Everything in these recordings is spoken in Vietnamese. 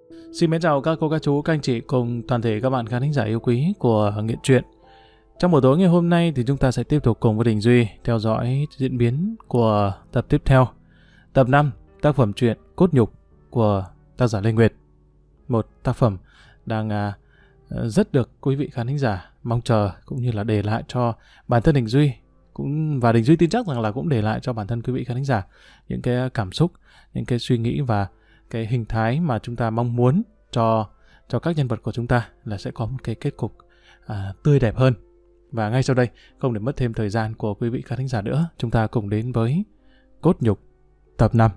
Xin mến chào các cô, các chú, các anh chị cùng toàn thể các bạn khán thính giả yêu quý của Nghiện Truyện. Trong buổi tối ngày hôm nay thì chúng ta sẽ tiếp tục cùng với Đình Duy theo dõi diễn biến của tập tiếp theo. Tập 5, tác phẩm truyện Cốt Nhục của tác giả Lê Nguyệt. Một tác phẩm đang rất được quý vị khán thính giả mong chờ cũng như là để lại cho bản thân Đình Duy. Và Đình Duy tin chắc rằng là cũng để lại cho bản thân quý vị khán thính giả những cái cảm xúc, những cái suy nghĩ và cái hình thái mà chúng ta mong muốn cho các nhân vật của chúng ta là sẽ có một cái kết cục tươi đẹp hơn. Và ngay sau đây, không để mất thêm thời gian của quý vị khán thính giả nữa, chúng ta cùng đến với Cốt Nhục tập 5.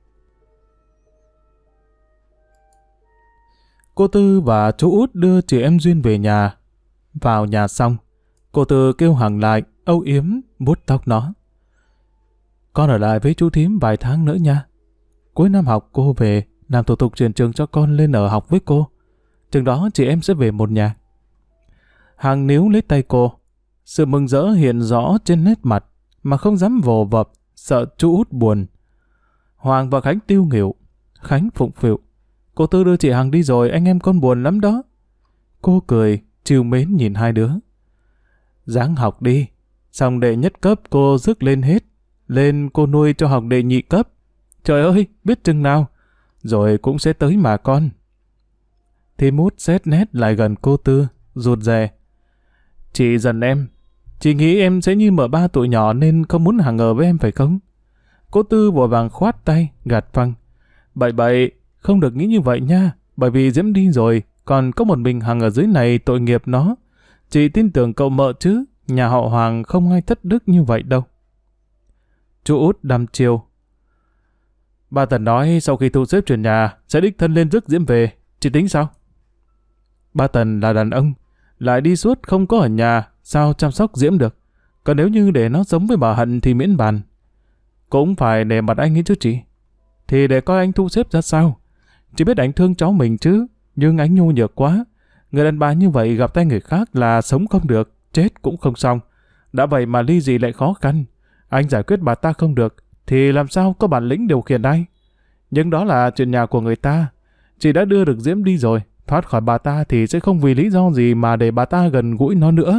Cô Tư và chú Út đưa chị em Duyên về nhà. Vào nhà xong, cô Tư kêu Hằng lại, âu yếm vuốt tóc nó. Con ở lại với chú thím vài tháng nữa nha. Cuối năm học cô về làm thủ tục chuyển trường cho con lên ở học với cô. Chừng đó chị em sẽ về một nhà. Hằng níu lấy tay cô. Sự mừng rỡ hiện rõ trên nét mặt mà không dám vồ vập, sợ chú Út buồn. Hoàng và Khánh tiêu nghỉu. Khánh phụng phịu. Cô Tư đưa chị Hằng đi rồi, anh em con buồn lắm đó. Cô cười, trìu mến nhìn hai đứa. Ráng học đi. Xong đệ nhất cấp cô rước lên hết. Lên cô nuôi cho học đệ nhị cấp. Trời ơi, biết chừng nào. Rồi cũng sẽ tới mà con. Thím Út xét nét lại gần cô Tư, rụt rè. Chị giận em. Chị nghĩ em sẽ như mợ ba tụi nhỏ nên không muốn Hằng ở với em phải không? Cô Tư vội vàng khoát tay, gạt phăng. Bậy bậy, không được nghĩ như vậy nha. Bởi vì Diễm đi rồi, còn có một mình Hằng ở dưới này tội nghiệp nó. Chị tin tưởng cậu mợ chứ, nhà họ Hoàng không ai thất đức như vậy đâu. Chú Út đăm chiêu. Ba Tần nói sau khi thu xếp chuyển nhà sẽ đích thân lên rước Diễm về. Chị tính sao? Ba Tần là đàn ông, lại đi suốt không có ở nhà, sao chăm sóc Diễm được? Còn nếu như để nó sống với bà Hận thì miễn bàn. Cũng phải để mặt anh ấy chứ chị. Thì để coi anh thu xếp ra sao. Chị biết anh thương cháu mình chứ, nhưng anh nhu nhược quá. Người đàn bà như vậy gặp tay người khác là sống không được, chết cũng không xong. Đã vậy mà ly dị lại khó khăn. Anh giải quyết bà ta không được, thì làm sao có bản lĩnh điều khiển ai? Nhưng đó là chuyện nhà của người ta. Chị đã đưa được Diễm đi rồi, thoát khỏi bà ta thì sẽ không vì lý do gì mà để bà ta gần gũi nó nữa.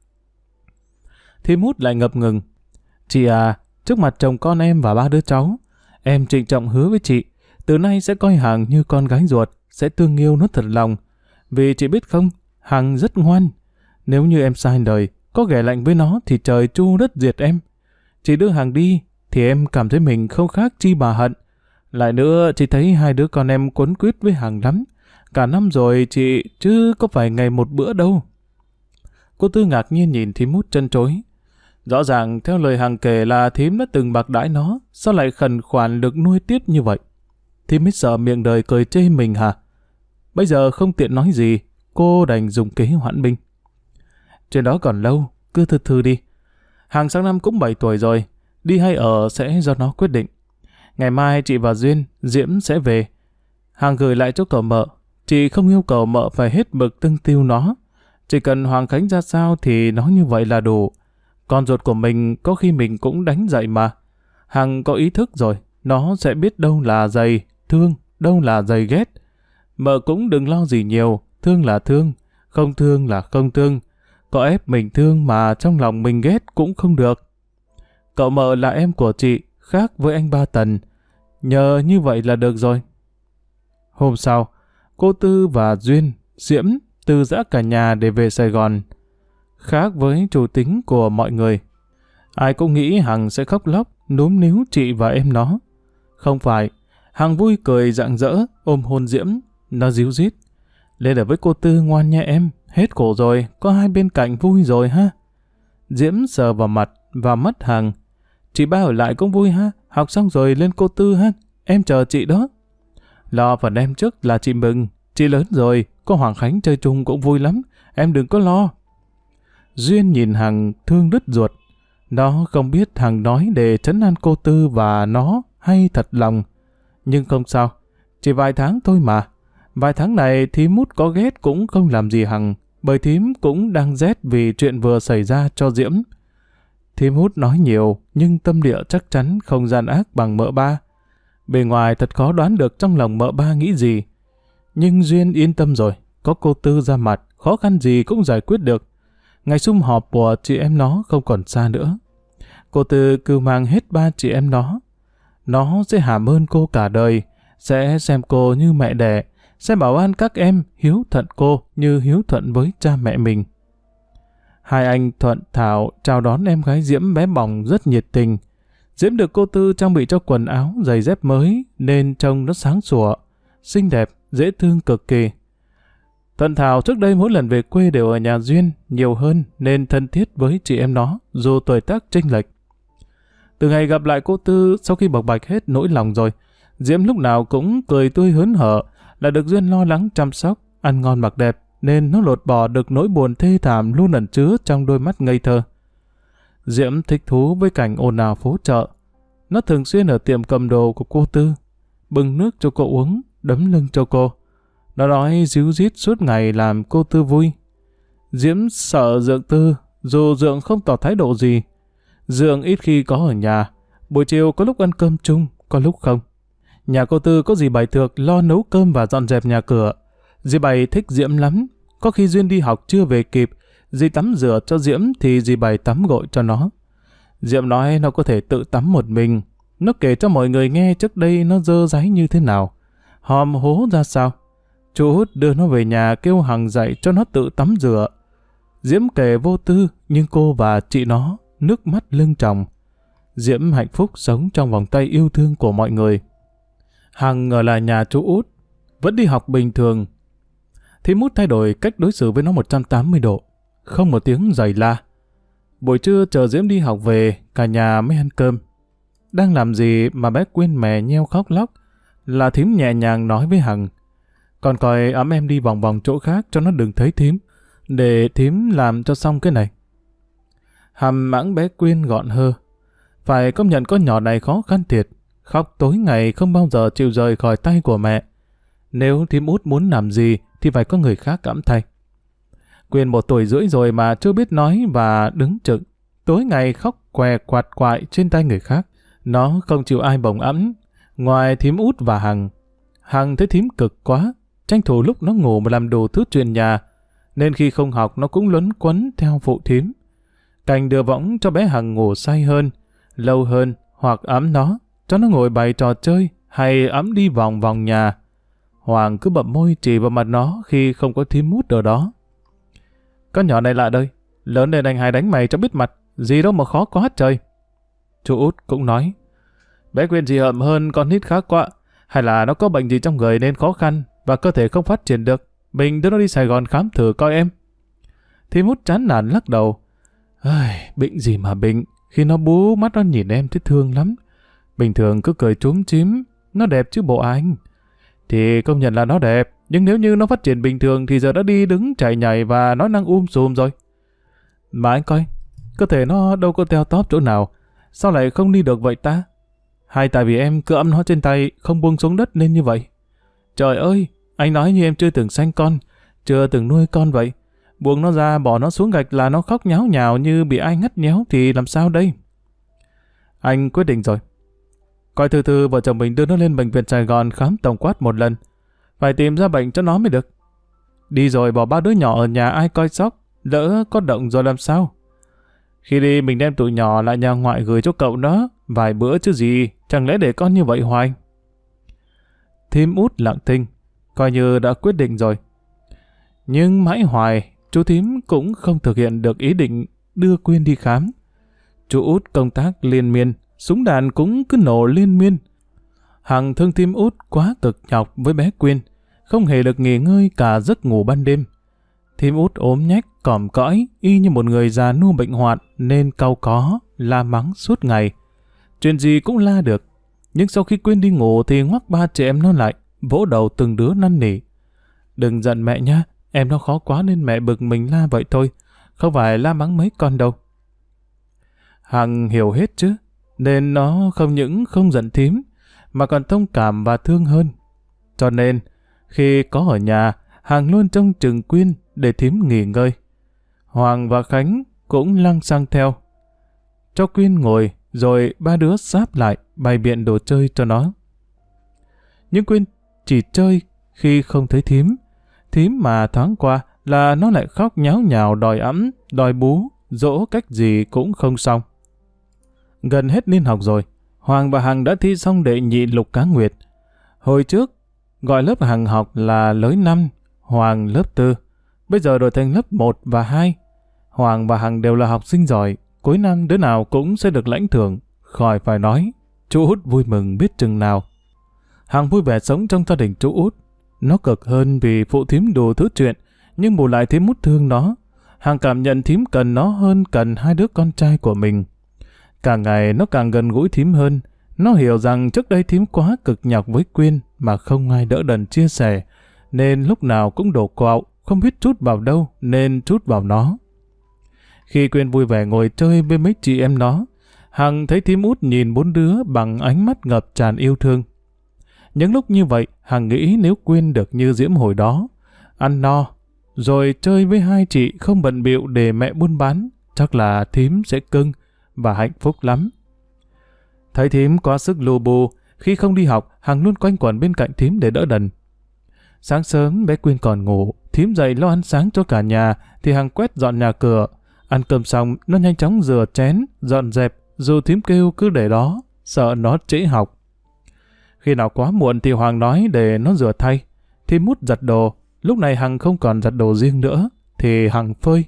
Thím Út lại ngập ngừng. Chị à, trước mặt chồng con em và ba đứa cháu, em trịnh trọng hứa với chị, từ nay sẽ coi Hằng như con gái ruột, sẽ thương yêu nó thật lòng. Vì chị biết không, Hằng rất ngoan. Nếu như em sai lời, có ghẻ lạnh với nó thì trời chu đất diệt em. Chị đưa Hằng đi, thì em cảm thấy mình không khác chi bà Hận. Lại nữa, chị thấy hai đứa con em quấn quýt với Hằng lắm. Cả năm rồi chị, chứ có phải ngày một bữa đâu. Cô Tư ngạc nhiên nhìn thím Út trân trối. Rõ ràng theo lời Hằng kể là thím đã từng bạc đãi nó, sao lại khẩn khoản được nuôi tiếp như vậy? Thím biết sợ miệng đời cười chê mình hả? Bây giờ không tiện nói gì, cô đành dùng kế hoãn binh. Chuyện đó còn lâu, cứ từ từ đi. Hằng sang năm cũng 7 tuổi rồi, đi hay ở sẽ do nó quyết định. Ngày mai chị và Duyên, Diễm sẽ về. Hằng gửi lại cho cậu mợ. Chị không yêu cầu mợ phải hết mực tưng tiêu nó. Chỉ cần Hoàng Khánh ra sao thì nó như vậy là đủ. Con ruột của mình có khi mình cũng đánh dậy mà. Hằng có ý thức rồi, nó sẽ biết đâu là dày thương, đâu là dày ghét. Mợ cũng đừng lo gì nhiều, thương là thương, không thương là không thương. Có ép mình thương mà trong lòng mình ghét cũng không được. Cậu mợ là em của chị, khác với anh Ba Tần. Nhờ như vậy là được rồi. Hôm sau, cô Tư và Duyên, Diễm từ giã cả nhà để về Sài Gòn. Khác với chủ tính của mọi người, ai cũng nghĩ Hằng sẽ khóc lóc, núm níu chị và em nó. Không phải, Hằng vui cười rạng rỡ, ôm hôn Diễm, nó ríu rít. Lên ở với cô Tư ngoan nha em, hết khổ rồi, có hai bên cạnh vui rồi ha. Diễm sờ vào mặt và mắt Hằng. Chị ba ở lại cũng vui ha, học xong rồi lên cô Tư ha, em chờ chị đó. Lo phần em trước là chị mừng, chị lớn rồi, có Hoàng Khánh chơi chung cũng vui lắm, em đừng có lo. Duyên nhìn Hằng thương đứt ruột. Nó không biết Hằng nói để trấn an cô Tư và nó hay thật lòng. Nhưng không sao, chỉ vài tháng thôi mà. Vài tháng này thím Út có ghét cũng không làm gì Hằng, bởi thím cũng đang rét vì chuyện vừa xảy ra cho Diễm. Thím Út nói nhiều, nhưng tâm địa chắc chắn không gian ác bằng mợ ba. Bề ngoài thật khó đoán được trong lòng mợ ba nghĩ gì. Nhưng Duyên yên tâm rồi, có cô Tư ra mặt, khó khăn gì cũng giải quyết được. Ngày sum họp của chị em nó không còn xa nữa. Cô Tư cứ mang hết ba chị em nó sẽ hàm ơn cô cả đời, sẽ xem cô như mẹ đẻ, sẽ bảo an các em hiếu thuận cô như hiếu thuận với cha mẹ mình. Hai anh Thuận Thảo chào đón em gái Diễm bé bỏng rất nhiệt tình. Diễm được cô Tư trang bị cho quần áo, giày dép mới nên trông nó sáng sủa, xinh đẹp, dễ thương cực kỳ. Thuận Thảo trước đây mỗi lần về quê đều ở nhà Duyên nhiều hơn nên thân thiết với chị em nó dù tuổi tác chênh lệch. Từ ngày gặp lại cô Tư sau khi bộc bạch hết nỗi lòng rồi, Diễm lúc nào cũng cười tươi hớn hở, là được Duyên lo lắng chăm sóc, ăn ngon mặc đẹp nên nó lột bỏ được nỗi buồn thê thảm luôn ẩn chứa trong đôi mắt ngây thơ. Diễm thích thú với cảnh ồn ào phố chợ. Nó thường xuyên ở tiệm cầm đồ của cô Tư, bưng nước cho cô uống, đấm lưng cho cô. Nó nói díu dít suốt ngày làm cô Tư vui. Diễm sợ Dượng Tư, dù Dượng không tỏ thái độ gì. Dượng ít khi có ở nhà, buổi chiều có lúc ăn cơm chung, có lúc không. Nhà cô Tư có dì Bảy Thược lo nấu cơm và dọn dẹp nhà cửa. Dì Bảy thích Diễm lắm, có khi Duyên đi học chưa về kịp, dì tắm rửa cho Diễm thì dì Bảy tắm gội cho nó. Diễm nói nó có thể tự tắm một mình. Nó kể cho mọi người nghe trước đây nó dơ dáy như thế nào, hòm hố ra sao. Chú Út đưa nó về nhà kêu Hằng dạy cho nó tự tắm rửa. Diễm kể vô tư, nhưng cô và chị nó nước mắt lưng tròng. Diễm hạnh phúc sống trong vòng tay yêu thương của mọi người. Hằng ở lại nhà chú Út, vẫn đi học bình thường. Thím Út thay đổi cách đối xử với nó 180 độ, không một tiếng giày la. Buổi trưa chờ Diễm đi học về, cả nhà mới ăn cơm. Đang làm gì mà bé Quyên mè nheo khóc lóc, là thím nhẹ nhàng nói với Hằng. Còn coi ẵm em đi vòng vòng chỗ khác cho nó đừng thấy thím, để thím làm cho xong cái này. Hàm mãng bé Quyên gọn hơ. Phải công nhận con nhỏ này khó khăn thiệt, khóc tối ngày không bao giờ chịu rời khỏi tay của mẹ. Nếu thím Út muốn làm gì thì phải có người khác cõng thay. Quyên 1 tuổi rưỡi rồi mà chưa biết nói và đứng chực, tối ngày khóc què quạt quại trên tay người khác. Nó không chịu ai bồng ẵm, ngoài thím Út và Hằng. Hằng thấy thím cực quá, tranh thủ lúc nó ngủ mà làm đủ thứ chuyện nhà, nên khi không học nó cũng luấn quấn theo phụ thím. Cành đưa võng cho bé Hằng ngủ say hơn, lâu hơn, hoặc ẵm nó, cho nó ngồi bày trò chơi, hay ẵm đi vòng vòng nhà. Hoàng cứ bậm môi chỉ vào mặt nó khi không có thím Út ở đó. Con nhỏ này lạ đời, lớn lên anh hai đánh mày cho biết mặt, gì đâu mà khó quá trời. Chú Út cũng nói, bé Quyên gì hợm hơn con nít khác quá, hay là nó có bệnh gì trong người nên khó khăn và cơ thể không phát triển được, mình đưa nó đi Sài Gòn khám thử coi em. Thím Út chán nản lắc đầu, bệnh gì mà bệnh, khi nó bú mắt nó nhìn em thấy thương lắm. Bình thường cứ cười chúm chím, nó đẹp chứ bộ anh. Thì công nhận là nó đẹp, nhưng nếu như nó phát triển bình thường thì giờ đã đi đứng chạy nhảy và nói năng sùm rồi. Mà anh coi, cơ thể nó đâu có teo tóp chỗ nào, sao lại không đi được vậy ta? Hay tại vì em cứ ẵm nó trên tay không buông xuống đất nên như vậy? Trời ơi, anh nói như em chưa từng sanh con, chưa từng nuôi con vậy. Buông nó ra bỏ nó xuống gạch là nó khóc nháo nhào như bị ai ngắt nhéo thì làm sao đây? Anh quyết định rồi. Coi từ vợ chồng mình đưa nó lên bệnh viện Sài Gòn khám tổng quát một lần. Phải tìm ra bệnh cho nó mới được. Đi rồi bỏ 3 đứa nhỏ ở nhà ai coi sóc, lỡ có động rồi làm sao? Khi đi mình đem tụi nhỏ lại nhà ngoại gửi cho cậu nó vài bữa chứ gì, chẳng lẽ để con như vậy hoài? Thím Út lặng thinh, coi như đã quyết định rồi. Nhưng mãi hoài, chú thím cũng không thực hiện được ý định đưa Quyên đi khám. Chú Út công tác liên miên, súng đạn cũng cứ nổ liên miên. Hằng thương thím Út quá cực nhọc với bé Quyên, không hề được nghỉ ngơi cả giấc ngủ ban đêm. Thím Út ốm nhách, còm cõi, y như một người già nua bệnh hoạn nên cau có, la mắng suốt ngày. Chuyện gì cũng la được. Nhưng sau khi Quyên đi ngủ thì ngoắc 3 chị em nó lại, vỗ đầu từng đứa năn nỉ. Đừng giận mẹ nha, em nó khó quá nên mẹ bực mình la vậy thôi, không phải la mắng mấy con đâu. Hằng hiểu hết chứ, nên nó không những không giận thím, mà còn thông cảm và thương hơn. Cho nên, khi có ở nhà, Hằng luôn trông chừng Quyên để thím nghỉ ngơi. Hoàng và Khánh cũng lăng xăng theo. Cho Quyên ngồi, rồi 3 đứa sáp lại bày biện đồ chơi cho nó. Nhưng Quyên chỉ chơi khi không thấy thím. Thím mà thoáng qua là nó lại khóc nháo nhào đòi ẵm, đòi bú, dỗ cách gì cũng không xong. Gần hết niên học rồi, Hoàng và Hằng đã thi xong đệ nhị lục cá nguyệt. Hồi trước, gọi lớp Hằng học là lới 5, Hoàng lớp 4. Bây giờ đổi thành lớp 1 và 2. Hoàng và Hằng đều là học sinh giỏi, cuối năm đứa nào cũng sẽ được lãnh thưởng. Khỏi phải nói, chú Út vui mừng biết chừng nào. Hằng vui vẻ sống trong gia đình chú Út. Nó cực hơn vì phụ thím đủ thứ chuyện, nhưng bù lại thím Út thương nó. Hằng cảm nhận thím cần nó hơn cần hai đứa con trai của mình. Càng ngày nó càng gần gũi thím hơn. Nó hiểu rằng trước đây thím quá cực nhọc với Quyên mà không ai đỡ đần chia sẻ, nên lúc nào cũng đổ quạo, không biết trút vào đâu nên trút vào nó. Khi Quyên vui vẻ ngồi chơi với mấy chị em nó, Hằng thấy thím Út nhìn 4 đứa bằng ánh mắt ngập tràn yêu thương. Những lúc như vậy, Hằng nghĩ nếu Quyên được như Diễm hồi đó, ăn no, rồi chơi với hai chị không bận bịu để mẹ buôn bán, chắc là thím sẽ cưng và hạnh phúc lắm. Thấy thím quá sức lù bù, khi không đi học, Hằng luôn quanh quẩn bên cạnh thím để đỡ đần. Sáng sớm bé Quyên còn ngủ, thím dậy lo ăn sáng cho cả nhà, thì Hằng quét dọn nhà cửa. Ăn cơm xong, nó nhanh chóng rửa chén, dọn dẹp, dù thím kêu cứ để đó, sợ nó trễ học. Khi nào quá muộn thì Hoàng nói để nó rửa thay. Thím Út giặt đồ, lúc này Hằng không còn giặt đồ riêng nữa, thì Hằng phơi.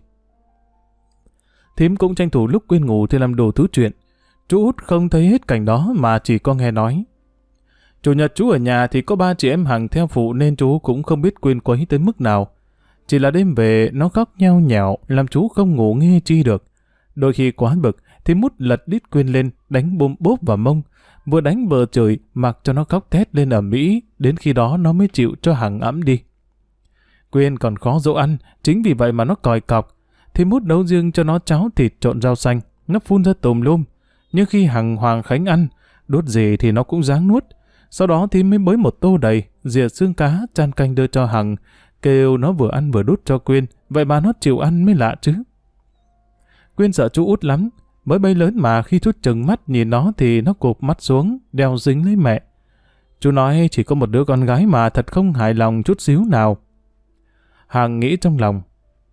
Thím cũng tranh thủ lúc Quyên ngủ thì làm đủ thứ chuyện. Chú Út không thấy hết cảnh đó mà chỉ có nghe nói. Chủ nhật chú ở nhà thì có 3 chị em Hằng theo phụ nên chú cũng không biết Quyên quấy tới mức nào. Chỉ là đêm về nó khóc nhao nhào làm chú không ngủ nghe chi được. Đôi khi quá bực thì Mút lật đít Quyên lên đánh bôm bốp vào mông. Vừa đánh vừa chửi mặc cho nó khóc thét lên ầm ĩ, đến khi đó nó mới chịu cho Hằng ẵm đi. Quyên còn khó dỗ ăn, chính vì vậy mà nó còi cọc. Thì Mút nấu riêng cho nó cháo thịt trộn rau xanh, nó phun ra tùm lum. Nhưng khi Hằng Hoàng Khánh ăn, đút gì thì nó cũng ráng nuốt. Sau đó thì mới bới một tô đầy, rìa xương cá, chan canh đưa cho Hằng, kêu nó vừa ăn vừa đút cho Quyên, vậy mà nó chịu ăn mới lạ chứ. Quyên sợ chú Út lắm, mới bấy lớn mà khi chú trừng mắt nhìn nó thì nó cụp mắt xuống, đeo dính lấy mẹ. Chú nói chỉ có một đứa con gái mà thật không hài lòng chút xíu nào. Hằng nghĩ trong lòng,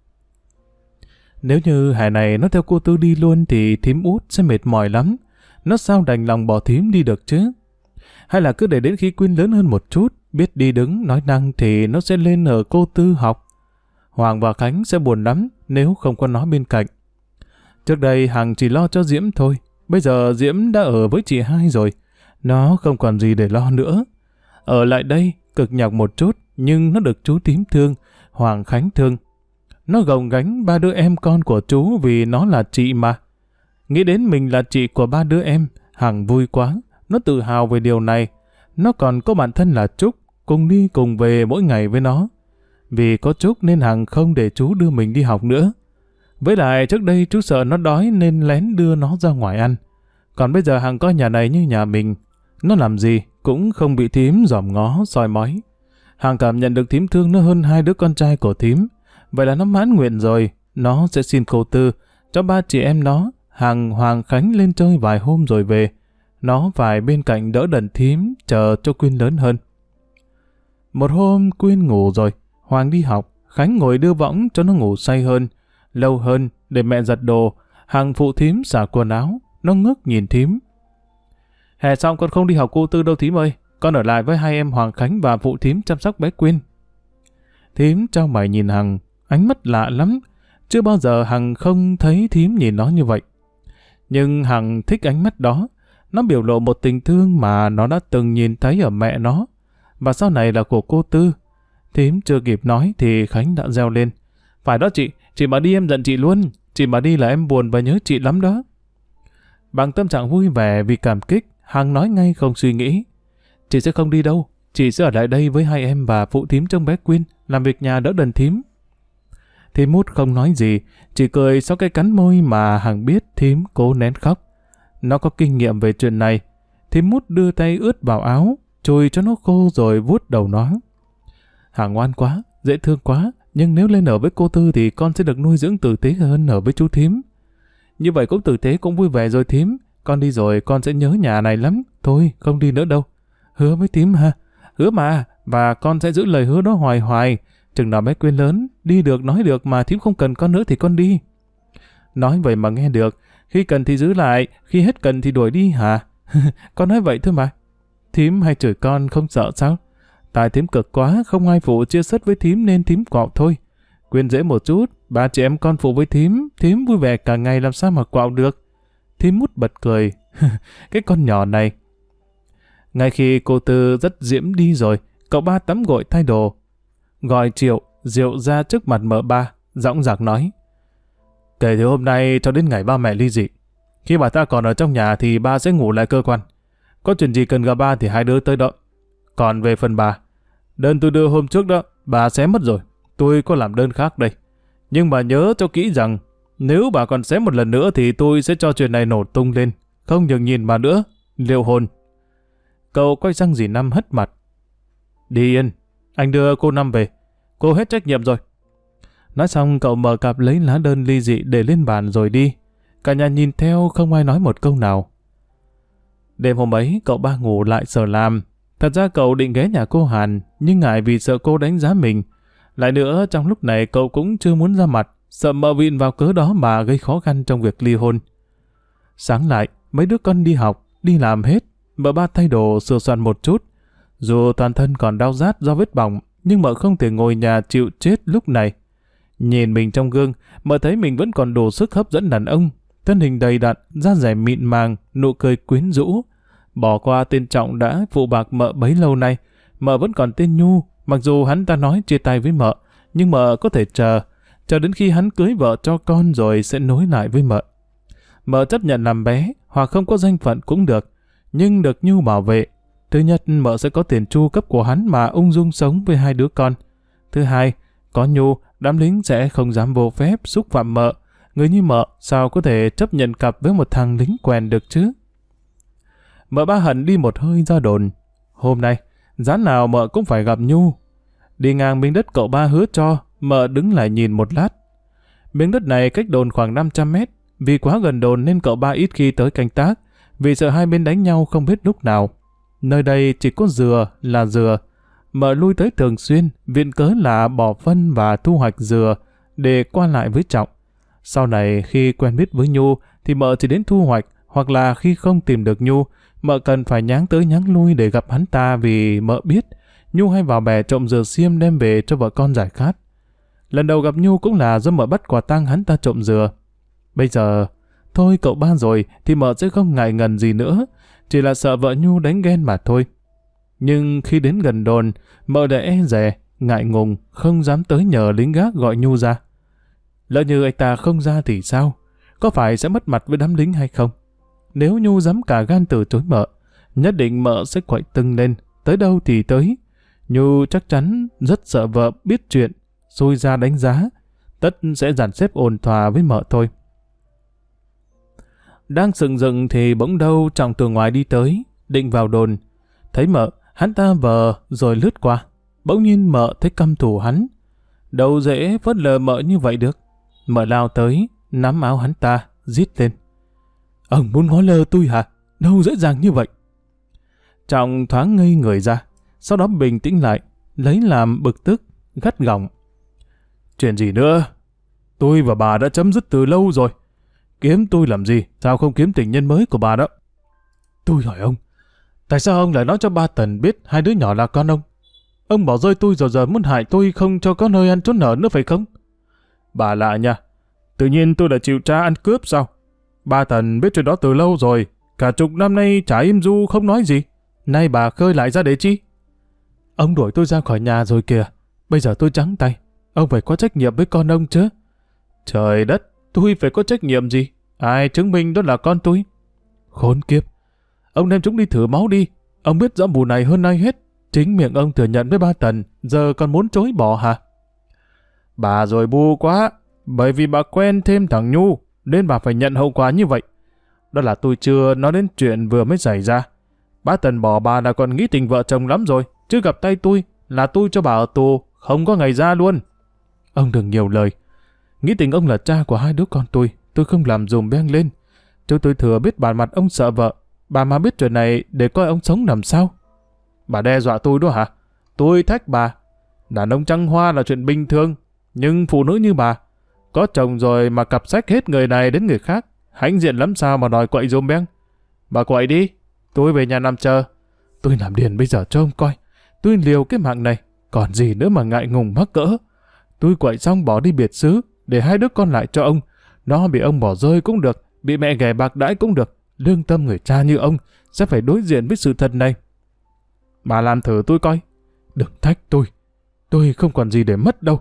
nếu như hè này nó theo cô Tư đi luôn thì thím Út sẽ mệt mỏi lắm. Nó sao đành lòng bỏ thím đi được chứ? Hay là cứ để đến khi Quyên lớn hơn một chút, biết đi đứng, nói năng thì nó sẽ lên ở cô Tư học. Hoàng và Khánh sẽ buồn lắm nếu không có nó bên cạnh. Trước đây Hằng chỉ lo cho Diễm thôi. Bây giờ Diễm đã ở với chị hai rồi. Nó không còn gì để lo nữa. Ở lại đây, cực nhọc một chút, nhưng nó được chú Tím thương, Hoàng Khánh thương. Nó gồng gánh 3 đứa em con của chú vì nó là chị mà. Nghĩ đến mình là chị của 3 đứa em, Hằng vui quá. Nó tự hào về điều này. Nó còn có bạn thân là Trúc, cùng đi cùng về mỗi ngày với nó. Vì có Trúc nên Hằng không để chú đưa mình đi học nữa. Với lại trước đây chú sợ nó đói nên lén đưa nó ra ngoài ăn. Còn bây giờ Hằng coi nhà này như nhà mình. Nó làm gì cũng không bị thím dòm ngó, soi mói. Hằng cảm nhận được thím thương nó hơn 2 đứa con trai của thím. Vậy là nó mãn nguyện rồi. Nó sẽ xin cô Tư cho 3 chị em nó, Hằng, Hoàng, Khánh lên chơi vài hôm rồi về. Nó phải bên cạnh đỡ đần thím, chờ cho Quyên lớn hơn. Một hôm Quyên ngủ rồi, Hoàng đi học, Khánh ngồi đưa võng cho nó ngủ say hơn, lâu hơn để mẹ giặt đồ. Hằng phụ thím xả quần áo, nó ngước nhìn thím. Hè xong con không đi học cô Tư đâu thím ơi, con ở lại với hai em Hoàng Khánh và phụ thím chăm sóc bé Quyên. Thím trao mày nhìn Hằng, ánh mắt lạ lắm, chưa bao giờ Hằng không thấy thím nhìn nó như vậy. Nhưng Hằng thích ánh mắt đó. Nó biểu lộ một tình thương mà nó đã từng nhìn thấy ở mẹ nó, và sau này là của cô Tư. Thím chưa kịp nói thì Khánh đã reo lên. Phải đó chị mà đi em giận chị luôn, chị mà đi là em buồn và nhớ chị lắm đó. Bằng tâm trạng vui vẻ vì cảm kích, Hằng nói ngay không suy nghĩ. Chị sẽ không đi đâu, chị sẽ ở lại đây với hai em và phụ thím trông bé Quyên, làm việc nhà đỡ đần thím. Thím Út không nói gì, chỉ cười sau cái cắn môi mà Hằng biết thím cố nén khóc. Nó có kinh nghiệm về chuyện này. Thím Út đưa tay ướt vào áo, chùi cho nó khô rồi vuốt đầu nó. Hằng ngoan quá, dễ thương quá, nhưng nếu lên ở với cô Tư thì con sẽ được nuôi dưỡng tử tế hơn ở với chú thím. Như vậy cũng tử tế cũng vui vẻ rồi thím. Con đi rồi con sẽ nhớ nhà này lắm. Thôi không đi nữa đâu. Hứa với thím ha. Hứa mà và con sẽ giữ lời hứa đó hoài hoài. Chừng nào bé Quyên lớn, đi được nói được mà thím không cần con nữa thì con đi. Nói vậy mà nghe được, khi cần thì giữ lại, khi hết cần thì đuổi đi hả? Con nói vậy thôi mà. Thím hay chửi con không sợ sao? Tại thím cực quá, không ai phụ chia sớt với thím nên thím quạo thôi. Quyên dễ một chút, ba chị em con phụ với thím vui vẻ cả ngày làm sao mà quạo được. Thím mút bật cười. Cái con nhỏ này. Ngay khi cô Tư rất diễm đi rồi, cậu ba tắm gội thay đồ. Gọi Diệu ra trước mặt mợ ba, dõng dạc nói. Kể từ hôm nay cho đến ngày ba mẹ ly dị, khi bà ta còn ở trong nhà thì ba sẽ ngủ lại cơ quan. Có chuyện gì cần gặp ba thì hai đứa tới đó. Còn về phần bà, đơn tôi đưa hôm trước đó, bà xé mất rồi. Tôi có làm đơn khác đây. Nhưng bà nhớ cho kỹ rằng, nếu bà còn xé một lần nữa thì tôi sẽ cho chuyện này nổ tung lên. Không nhường nhìn bà nữa, liệu hồn. Cậu quay sang dì Năm hất mặt. Đi yên, anh đưa cô Năm về. Cô hết trách nhiệm rồi. Nói xong cậu mở cặp lấy lá đơn ly dị để lên bàn rồi đi. Cả nhà nhìn theo không ai nói một câu nào. Đêm hôm ấy cậu ba ngủ lại Sở Làm. Thật ra cậu định ghé nhà cô Hàn, nhưng ngại vì sợ cô đánh giá mình. Lại nữa trong lúc này cậu cũng chưa muốn ra mặt, sợ mợ vịn vào cớ đó mà gây khó khăn trong việc ly hôn. Sáng lại, mấy đứa con đi học, đi làm hết. Mợ ba thay đồ sửa soạn một chút. Dù toàn thân còn đau rát do vết bỏng, nhưng mợ không thể ngồi nhà chịu chết lúc này. Nhìn mình trong gương, mợ thấy mình vẫn còn đủ sức hấp dẫn đàn ông. Thân hình đầy đặn, da dẻ mịn màng, nụ cười quyến rũ. Bỏ qua tên Trọng đã phụ bạc mợ bấy lâu nay, mợ vẫn còn tên Nhu. Mặc dù hắn ta nói chia tay với mợ, nhưng mợ có thể chờ đến khi hắn cưới vợ cho con rồi sẽ nối lại với mợ. Mợ chấp nhận làm bé, hoặc không có danh phận cũng được, nhưng được Nhu bảo vệ. Thứ nhất, mợ sẽ có tiền chu cấp của hắn mà ung dung sống với hai đứa con. Thứ hai, có Nhu, đám lính sẽ không dám vô phép xúc phạm mợ. Người như mợ sao có thể chấp nhận cặp với một thằng lính quèn được chứ? Mợ ba hận đi một hơi ra đồn. Hôm nay, giá nào mợ cũng phải gặp Nhu. Đi ngang miếng đất cậu ba hứa cho, mợ đứng lại nhìn một lát. Miếng đất này cách đồn khoảng 500 mét. Vì quá gần đồn nên cậu ba ít khi tới canh tác, vì sợ hai bên đánh nhau không biết lúc nào. Nơi đây chỉ có dừa là dừa. Mợ lui tới thường xuyên, viện cớ là bỏ phân và thu hoạch dừa để qua lại với Trọng. Sau này khi quen biết với Nhu thì mợ chỉ đến thu hoạch, hoặc là khi không tìm được Nhu, mợ cần phải nháng tới nháng lui để gặp hắn ta, vì mợ biết Nhu hay vào bè trộm dừa xiêm đem về cho vợ con giải khát. Lần đầu gặp Nhu cũng là do mợ bắt quả tang hắn ta trộm dừa. Bây giờ, thôi cậu ba rồi thì mợ sẽ không ngại ngần gì nữa, chỉ là sợ vợ Nhu đánh ghen mà thôi. Nhưng khi đến gần đồn, mợ đã e dè, ngại ngùng, không dám tới nhờ lính gác gọi Nhu ra. Lỡ như anh ta không ra thì sao? Có phải sẽ mất mặt với đám lính hay không? Nếu Nhu dám cả gan từ chối mợ, nhất định mợ sẽ quậy tưng lên, tới đâu thì tới. Nhu chắc chắn rất sợ vợ biết chuyện, xui ra đánh giá, tất sẽ dàn xếp ổn thỏa với mợ thôi. Đang sừng dựng thì bỗng đâu Trọng từ ngoài đi tới, định vào đồn. Thấy mợ, hắn ta vờ rồi lướt qua. Bỗng nhiên mợ thấy căm thù hắn. Đâu dễ phớt lờ mợ như vậy được. Mợ lao tới, nắm áo hắn ta, rít lên. Ông muốn ngó lơ tôi hả? Đâu dễ dàng như vậy. Trọng thoáng ngây người ra, sau đó bình tĩnh lại, lấy làm bực tức, gắt gỏng. Chuyện gì nữa? Tôi và bà đã chấm dứt từ lâu rồi. Kiếm tôi làm gì? Sao không kiếm tình nhân mới của bà đó? Tôi hỏi ông, tại sao ông lại nói cho ba Tần biết hai đứa nhỏ là con ông? Ông bỏ rơi tôi rồi giờ muốn hại tôi không cho có nơi ăn trốn ở nữa phải không? Bà lạ nha, tự nhiên tôi đã chịu tra ăn cướp sao? Ba Tần biết chuyện đó từ lâu rồi, cả chục năm nay chả im du không nói gì. Nay bà khơi lại ra để chi? Ông đuổi tôi ra khỏi nhà rồi kìa, bây giờ tôi trắng tay. Ông phải có trách nhiệm với con ông chứ. Trời đất, tôi phải có trách nhiệm gì? Ai chứng minh đó là con tôi? Khốn kiếp, ông đem chúng đi thử máu đi. Ông biết rõ mù này hơn ai hết. Chính miệng ông thừa nhận với ba Tần, giờ còn muốn chối bỏ hả? Bà rồi bu quá, bởi vì bà quen thêm thằng Nhu, nên bà phải nhận hậu quả như vậy. Đó là tôi chưa nói đến chuyện vừa mới xảy ra. Bá Tần bỏ bà là còn nghĩ tình vợ chồng lắm rồi, chứ gặp tay tôi là tôi cho bà ở tù, không có ngày ra luôn. Ông đừng nhiều lời. Nghĩ tình ông là cha của hai đứa con tôi không làm dùm beng lên. Chứ tôi thừa biết bản mặt ông sợ vợ, bà mà biết chuyện này để coi ông sống làm sao. Bà đe dọa tôi đó hả? Tôi thách bà, đàn ông trăng hoa là chuyện bình thường, nhưng phụ nữ như bà, có chồng rồi mà cặp sách hết người này đến người khác, hãnh diện lắm sao mà đòi quậy dùm beng. Bà quậy đi, tôi về nhà nằm chờ. Tôi làm điền bây giờ cho ông coi. Tôi liều cái mạng này, còn gì nữa mà ngại ngùng mắc cỡ. Tôi quậy xong bỏ đi biệt xứ, để hai đứa con lại cho ông. Nó bị ông bỏ rơi cũng được, bị mẹ ghẻ bạc đãi cũng được. Lương tâm người cha như ông sẽ phải đối diện với sự thật này. Bà làm thử tôi coi. Đừng thách tôi không còn gì để mất đâu.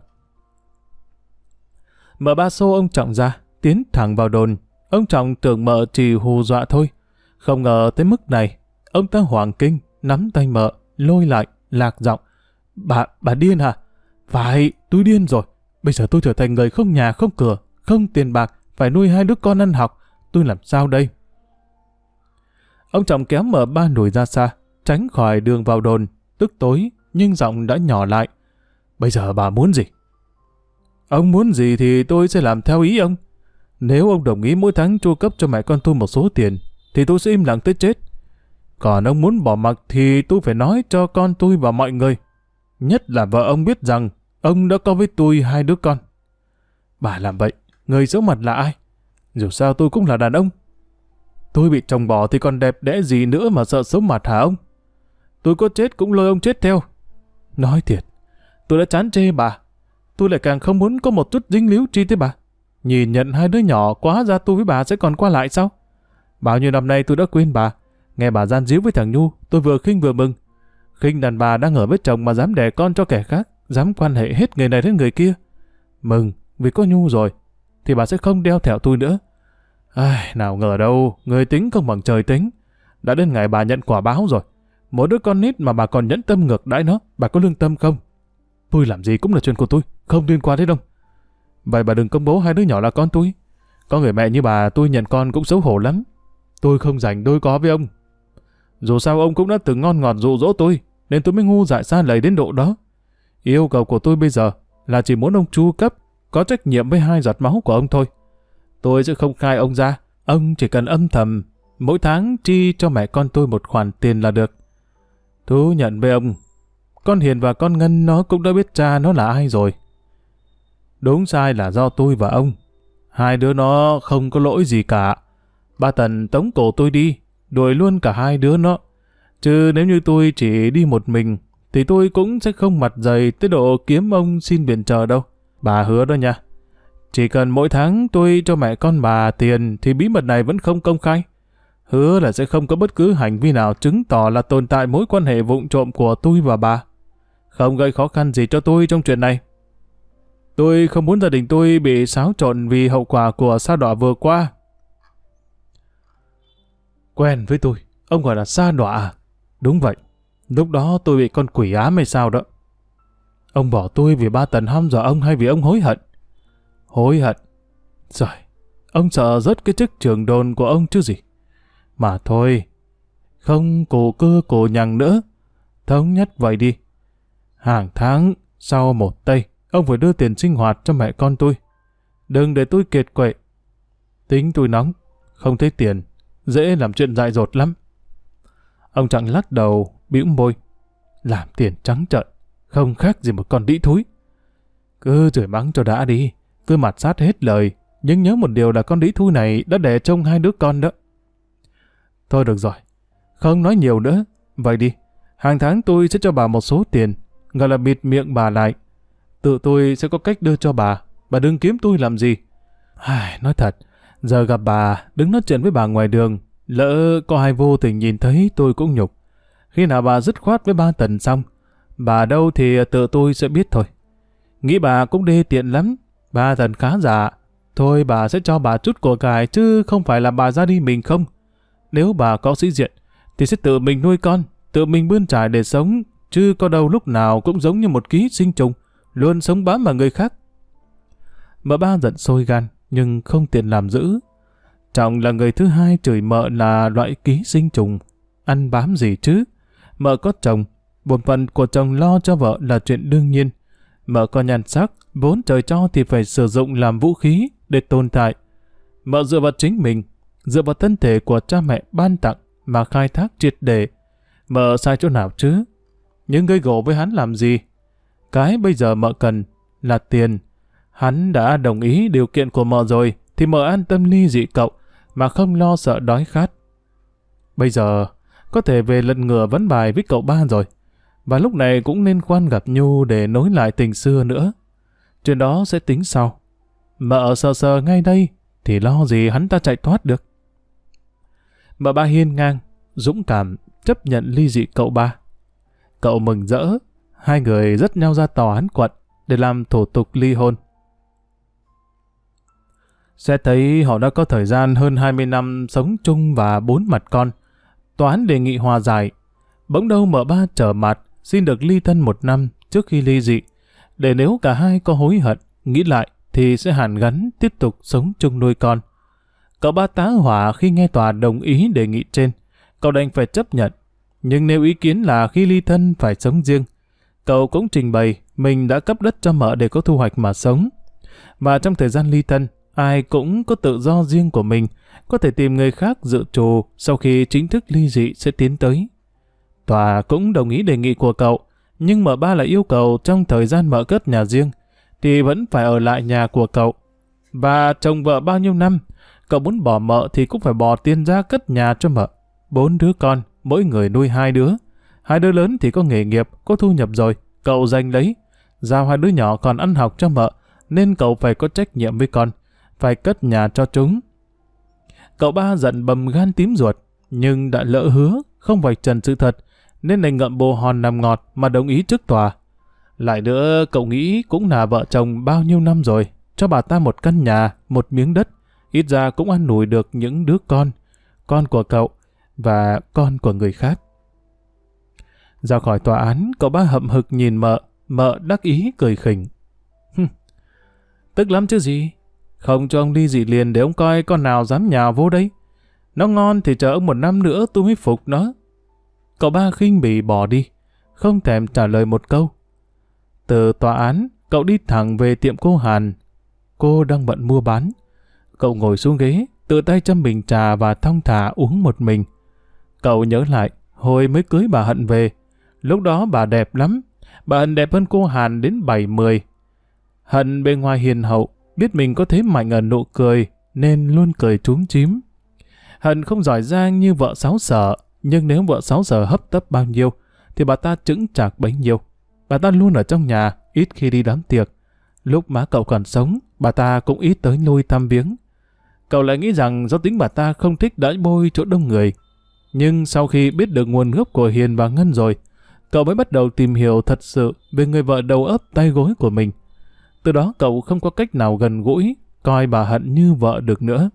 Mở ba xô ông Trọng ra, tiến thẳng vào đồn. Ông Trọng tưởng mợ chỉ hù dọa thôi. Không ngờ tới mức này, ông ta hoảng kinh, nắm tay mợ, lôi lại, lạc giọng. Bà điên hả? Phải, tôi điên rồi. Bây giờ tôi trở thành người không nhà không cửa, không tiền bạc, phải nuôi hai đứa con ăn học. Tôi làm sao đây? Ông Trọng kéo mợ ba lùi ra xa, tránh khỏi đường vào đồn. Tức tối, nhưng giọng đã nhỏ lại. Bây giờ bà muốn gì? Ông muốn gì thì tôi sẽ làm theo ý ông. Nếu ông đồng ý mỗi tháng chu cấp cho mẹ con tôi một số tiền, thì tôi sẽ im lặng tới chết. Còn ông muốn bỏ mặc thì tôi phải nói cho con tôi và mọi người. Nhất là vợ ông biết rằng ông đã có với tôi hai đứa con. Bà làm vậy, người giấu mặt là ai? Dù sao tôi cũng là đàn ông. Tôi bị chồng bỏ thì còn đẹp đẽ gì nữa mà sợ xấu mặt hả ông? Tôi có chết cũng lôi ông chết theo. Nói thiệt, tôi đã chán chê bà. Tôi lại càng không muốn có một chút dính líu chi tới bà. Nhìn nhận hai đứa nhỏ quá ra tôi với bà sẽ còn qua lại sao? Bao nhiêu năm nay tôi đã quên bà. Nghe bà gian díu với thằng Nhu, tôi vừa khinh vừa mừng. Khinh đàn bà đang ở với chồng mà dám đẻ con cho kẻ khác, dám quan hệ hết người này đến người kia. Mừng, vì có Nhu rồi, thì bà sẽ không đeo theo tôi nữa. Ai, nào ngờ đâu, người tính không bằng trời tính. Đã đến ngày bà nhận quả báo rồi. Một đứa con nít mà bà còn nhẫn tâm ngược đãi nó, bà có lương tâm không? Tôi làm gì cũng là chuyện của tôi, không liên quan đến ông. Vậy bà đừng công bố hai đứa nhỏ là con tôi. Có người mẹ như bà, tôi nhận con cũng xấu hổ lắm. Tôi không rảnh đôi có với ông. Dù sao ông cũng đã từng ngon ngọt dụ dỗ tôi, nên tôi mới ngu dại xa lầy đến độ đó. Yêu cầu của tôi bây giờ là chỉ muốn ông chu cấp, có trách nhiệm với hai giọt máu của ông thôi. Tôi sẽ không khai ông ra, ông chỉ cần âm thầm, mỗi tháng chi cho mẹ con tôi một khoản tiền là được. Thú nhận với ông, con Hiền và con Ngân nó cũng đã biết cha nó là ai rồi. Đúng sai là do tôi và ông. Hai đứa nó không có lỗi gì cả. Ba Tần tống cổ tôi đi, đuổi luôn cả hai đứa nó. Chứ nếu như tôi chỉ đi một mình, thì tôi cũng sẽ không mặt dày tới độ kiếm ông xin viện trợ đâu. Bà hứa đó nha. Chỉ cần mỗi tháng tôi cho mẹ con bà tiền thì bí mật này vẫn không công khai. Hứa là sẽ không có bất cứ hành vi nào chứng tỏ là tồn tại mối quan hệ vụng trộm của tôi và bà. Không gây khó khăn gì cho tôi trong chuyện này. Tôi không muốn gia đình tôi bị xáo trộn vì hậu quả của sa đọa vừa qua. Quen với tôi, ông gọi là sa đọa à? Đúng vậy, lúc đó tôi bị con quỷ ám hay sao đó. Ông bỏ tôi vì ba Tần hăm dọa ông hay vì ông hối hận? Hối hận? Rồi, ông sợ rớt cái chức trưởng đồn của ông chứ gì. Mà thôi, không cổ cơ cổ nhằng nữa. Thống nhất vậy đi. Hàng tháng, sau 1 tây, ông phải đưa tiền sinh hoạt cho mẹ con tôi. Đừng để tôi kiệt quệ. Tính tôi nóng, không thấy tiền, dễ làm chuyện dại dột lắm. Ông Trọng lắc đầu, bĩu môi. Làm tiền trắng trợn, không khác gì một con đĩ thúi. Cứ chửi mắng cho đã đi, cứ mặt sát hết lời. Nhưng nhớ một điều là con đĩ thúi này đã đẻ trông hai đứa con đó. Thôi được rồi, không nói nhiều nữa. Vậy đi, hàng tháng tôi sẽ cho bà một số tiền, gọi là bịt miệng bà lại. Tự tôi sẽ có cách đưa cho bà đừng kiếm tôi làm gì. Nói thật, giờ gặp bà, đứng nói chuyện với bà ngoài đường, lỡ có ai vô tình nhìn thấy tôi cũng nhục. Khi nào bà dứt khoát với ba Tần xong, bà đâu thì tự tôi sẽ biết thôi. Nghĩ bà cũng đê tiện lắm, ba Tần khá giả. Thôi bà sẽ cho bà chút của cải chứ không phải là bà ra đi mình không. Nếu bà có sĩ diện, thì sẽ tự mình nuôi con, tự mình bươn trải để sống, chứ có đâu lúc nào cũng giống như một ký sinh trùng, luôn sống bám vào người khác. Mợ ba giận sôi gan, nhưng không tiện làm dữ. Trọng là người thứ hai chửi mợ là loại ký sinh trùng. Ăn bám gì chứ? Mợ có chồng, bổn phận của chồng lo cho vợ là chuyện đương nhiên. Mợ có nhan sắc, vốn trời cho thì phải sử dụng làm vũ khí để tồn tại. Mợ dựa vào chính mình, dựa vào thân thể của cha mẹ ban tặng mà khai thác triệt để. Mợ sai chỗ nào chứ? Nhưng gây gổ với hắn làm gì? Cái bây giờ mợ cần là tiền. Hắn đã đồng ý điều kiện của mợ rồi, thì mợ an tâm ly dị cậu, mà không lo sợ đói khát. Bây giờ, có thể về lật ngửa vấn bài với cậu ba rồi. Và lúc này cũng nên khoan gặp Nhu để nối lại tình xưa nữa. Chuyện đó sẽ tính sau. Mợ sờ sờ ngay đây, thì lo gì hắn ta chạy thoát được. Mợ ba hiên ngang, dũng cảm, chấp nhận ly dị cậu ba. Cậu mừng rỡ, hai người dắt nhau ra tòa án quận để làm thủ tục ly hôn. Sẽ thấy họ đã có thời gian hơn 20 năm sống chung và 4 mặt con. Tòa án đề nghị hòa giải. Bỗng đâu mợ ba trở mặt xin được ly thân 1 năm trước khi ly dị, để nếu cả hai có hối hận, nghĩ lại thì sẽ hàn gắn tiếp tục sống chung nuôi con. Cậu ba tá hỏa khi nghe tòa đồng ý đề nghị trên. Cậu đành phải chấp nhận. Nhưng nếu ý kiến là khi ly thân phải sống riêng, cậu cũng trình bày mình đã cấp đất cho mợ để có thu hoạch mà sống. Và trong thời gian ly thân, ai cũng có tự do riêng của mình, có thể tìm người khác dự trù sau khi chính thức ly dị sẽ tiến tới. Tòa cũng đồng ý đề nghị của cậu, nhưng mợ ba lại yêu cầu trong thời gian mợ cất nhà riêng, thì vẫn phải ở lại nhà của cậu. Và chồng vợ bao nhiêu năm, cậu muốn bỏ mợ thì cũng phải bỏ tiền ra cất nhà cho mợ. 4 đứa con, mỗi người nuôi 2 đứa. 2 đứa lớn thì có nghề nghiệp, có thu nhập rồi, cậu giành lấy. Giao 2 đứa nhỏ còn ăn học cho mợ, nên cậu phải có trách nhiệm với con, phải cất nhà cho chúng. Cậu ba giận bầm gan tím ruột, nhưng đã lỡ hứa, không vạch trần sự thật, nên đành ngậm bồ hòn nằm ngọt mà đồng ý trước tòa. Lại nữa, cậu nghĩ cũng là vợ chồng bao nhiêu năm rồi, cho bà ta 1 căn nhà, 1 miếng đất, ít ra cũng ăn nủi được những đứa con của cậu và con của người khác. Ra khỏi tòa án, cậu ba hậm hực nhìn mợ đắc ý cười khỉnh. Tức lắm chứ gì, không cho ông ly dị liền để ông coi con nào dám nhào vô đây. Nó ngon thì chờ ông 1 năm nữa tôi mới phục nó. Cậu ba khinh bỉ bỏ đi, không thèm trả lời một câu. Từ tòa án, cậu đi thẳng về tiệm cô Hàn. Cô đang bận mua bán. Cậu ngồi xuống ghế, tự tay châm bình trà và thong thả uống một mình. Cậu nhớ lại, hồi mới cưới bà Hận về. Lúc đó bà đẹp lắm. Bà Hận đẹp hơn cô Hàn đến 7-10. Hận bề ngoài hiền hậu, biết mình có thế mạnh ở nụ cười, nên luôn cười chúm chím. Hận không giỏi giang như vợ Sáu Sở, nhưng nếu vợ Sáu Sở hấp tấp bao nhiêu, thì bà ta chững chạc bấy nhiêu. Bà ta luôn ở trong nhà, ít khi đi đám tiệc. Lúc má cậu còn sống, bà ta cũng ít tới lui thăm viếng. Cậu lại nghĩ rằng do tính bà ta không thích đãi bôi chỗ đông người. Nhưng sau khi biết được nguồn gốc của Hiền và Ngân rồi, cậu mới bắt đầu tìm hiểu thật sự về người vợ đầu ấp tay gối của mình. Từ đó cậu không có cách nào gần gũi, coi bà Hận như vợ được nữa.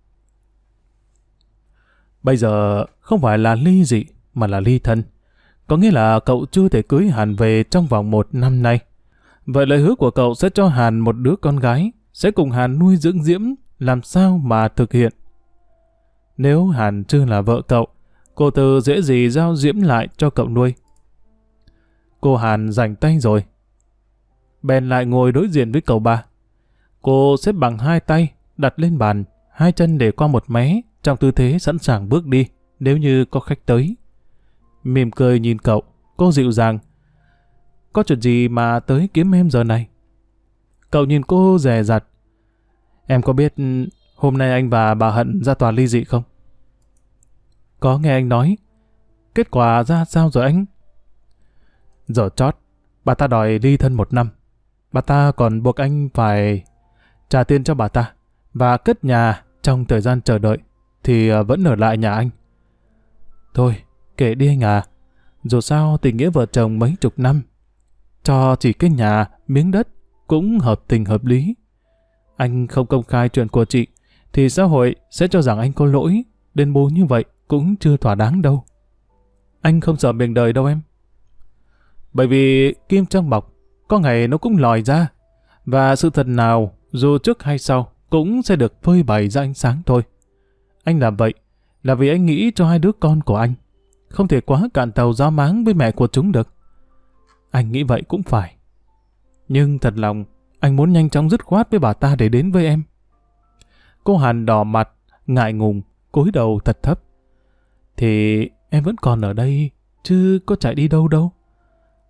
Bây giờ không phải là ly dị, mà là ly thân. Có nghĩa là cậu chưa thể cưới Hàn về trong vòng 1 năm nay. Vậy lời hứa của cậu sẽ cho Hàn 1 đứa con gái, sẽ cùng Hàn nuôi dưỡng Diễm, làm sao mà thực hiện? Nếu Hàn chưa là vợ cậu, cô Từ dễ gì giao Diễm lại cho cậu nuôi. Cô Hàn rảnh tay rồi. Bèn lại ngồi đối diện với cậu ba. Cô xếp bằng 2 tay, đặt lên bàn, 2 chân để qua một mé, trong tư thế sẵn sàng bước đi, nếu như có khách tới. Mỉm cười nhìn cậu, cô dịu dàng. Có chuyện gì mà tới kiếm em giờ này? Cậu nhìn cô dè dặt. Em có biết hôm nay anh và bà Hận ra tòa ly dị không? Có nghe anh nói. Kết quả ra sao rồi anh? Giờ chót, bà ta đòi ly thân 1 năm. Bà ta còn buộc anh phải trả tiền cho bà ta và cất nhà trong thời gian chờ đợi, thì vẫn ở lại nhà anh. Thôi, kệ đi anh à. Dù sao tình nghĩa vợ chồng mấy chục năm, cho chỉ cái nhà, miếng đất cũng hợp tình hợp lý. Anh không công khai chuyện của chị, thì xã hội sẽ cho rằng anh có lỗi, đền bù như vậy cũng chưa thỏa đáng đâu. Anh không sợ miệng đời đâu em. Bởi vì kim trong bọc, có ngày nó cũng lòi ra, và sự thật nào, dù trước hay sau, cũng sẽ được phơi bày ra ánh sáng thôi. Anh làm vậy là vì anh nghĩ cho 2 đứa con của anh, không thể quá cạn tàu giao máng với mẹ của chúng được. Anh nghĩ vậy cũng phải. Nhưng thật lòng, anh muốn nhanh chóng dứt khoát với bà ta để đến với em. Cô Hàn đỏ mặt, ngại ngùng, cúi đầu thật thấp. Thì em vẫn còn ở đây, chứ có chạy đi đâu đâu.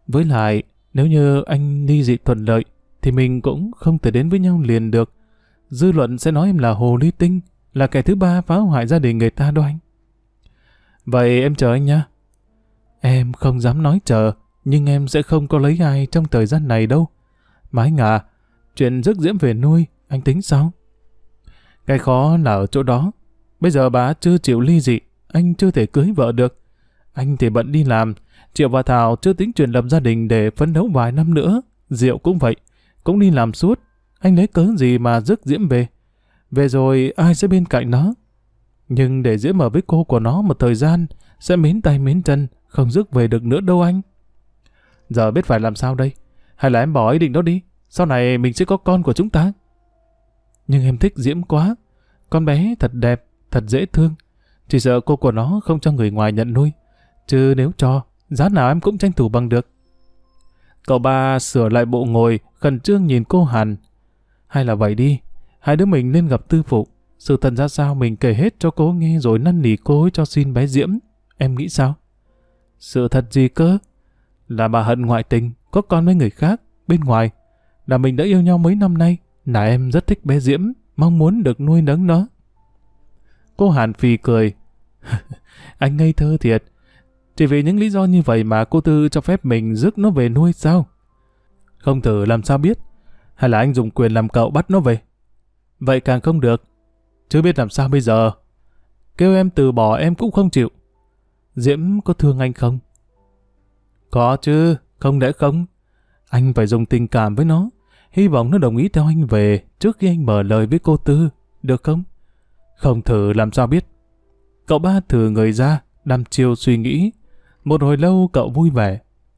Với lại, nếu như anh ly dị thuận lợi, thì mình cũng không thể đến với nhau liền được. Dư luận sẽ nói em là hồ ly tinh, là kẻ thứ ba phá hoại gia đình người ta đó anh. Vậy em chờ anh nhá. Em không dám nói chờ, nhưng em sẽ không có lấy ai trong thời gian này đâu. Mà anh à, chuyện rước Diễm về nuôi, anh tính sao? Cái khó là ở chỗ đó. Bây giờ bà chưa chịu ly dị, anh chưa thể cưới vợ được. Anh thì bận đi làm, Triệu và Thảo chưa tính chuyện lập gia đình để phấn đấu vài năm nữa. Diệu cũng vậy, cũng đi làm suốt. Anh lấy cớ gì mà rước Diễm về? Về rồi ai sẽ bên cạnh nó? Nhưng để Diễm ở với cô của nó một thời gian, sẽ mến tay mến chân, không rước về được nữa đâu anh. Giờ biết phải làm sao đây? Hay là em bỏ ý định đó đi, sau này mình sẽ có con của chúng ta. Nhưng em thích Diễm quá. Con bé thật đẹp, thật dễ thương. Chỉ sợ cô của nó không cho người ngoài nhận nuôi. Chứ nếu cho, giá nào em cũng tranh thủ bằng được. Cậu ba sửa lại bộ ngồi, khẩn trương nhìn cô Hàn. Hay là vậy đi, hai đứa mình lên gặp tư phụ. Sự thật ra sao mình kể hết cho cô nghe rồi năn nỉ cô ấy cho xin bé Diễm. Em nghĩ sao? Sự thật gì cơ? Là bà Hận ngoại tình, có con với người khác, bên ngoài. Là mình đã yêu nhau mấy năm nay. Là em rất thích bé Diễm, mong muốn được nuôi nấng nó. Cô Hàn phì cười. Anh ngây thơ thiệt. Chỉ vì những lý do như vậy mà cô Tư cho phép mình rước nó về nuôi sao? Không thử làm sao biết? Hay là anh dùng quyền làm cậu bắt nó về? Vậy càng không được. Chứ biết làm sao bây giờ? Kêu em từ bỏ em cũng không chịu. Diễm có thương anh không? Có chứ, không lẽ không? Anh phải dùng tình cảm với nó. Hy vọng nó đồng ý theo anh về trước khi anh mở lời với cô Tư, được không? Không thử làm sao biết. Cậu ba thử người ra, đăm chiêu suy nghĩ. Một hồi lâu cậu vui vẻ.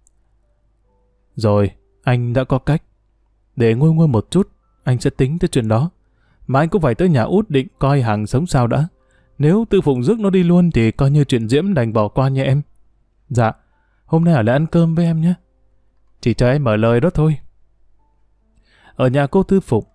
Rồi, anh đã có cách. Để nguôi nguôi một chút, anh sẽ tính tới chuyện đó. Mà anh cũng phải tới nhà út định coi hàng sống sao đã. Nếu Tư Phụng rước nó đi luôn thì coi như chuyện Diễm đành bỏ qua nha em. Dạ, hôm nay ở lại ăn cơm với em nhé. Chỉ cho em mở lời đó thôi. Ở nhà cô Tư Phụng.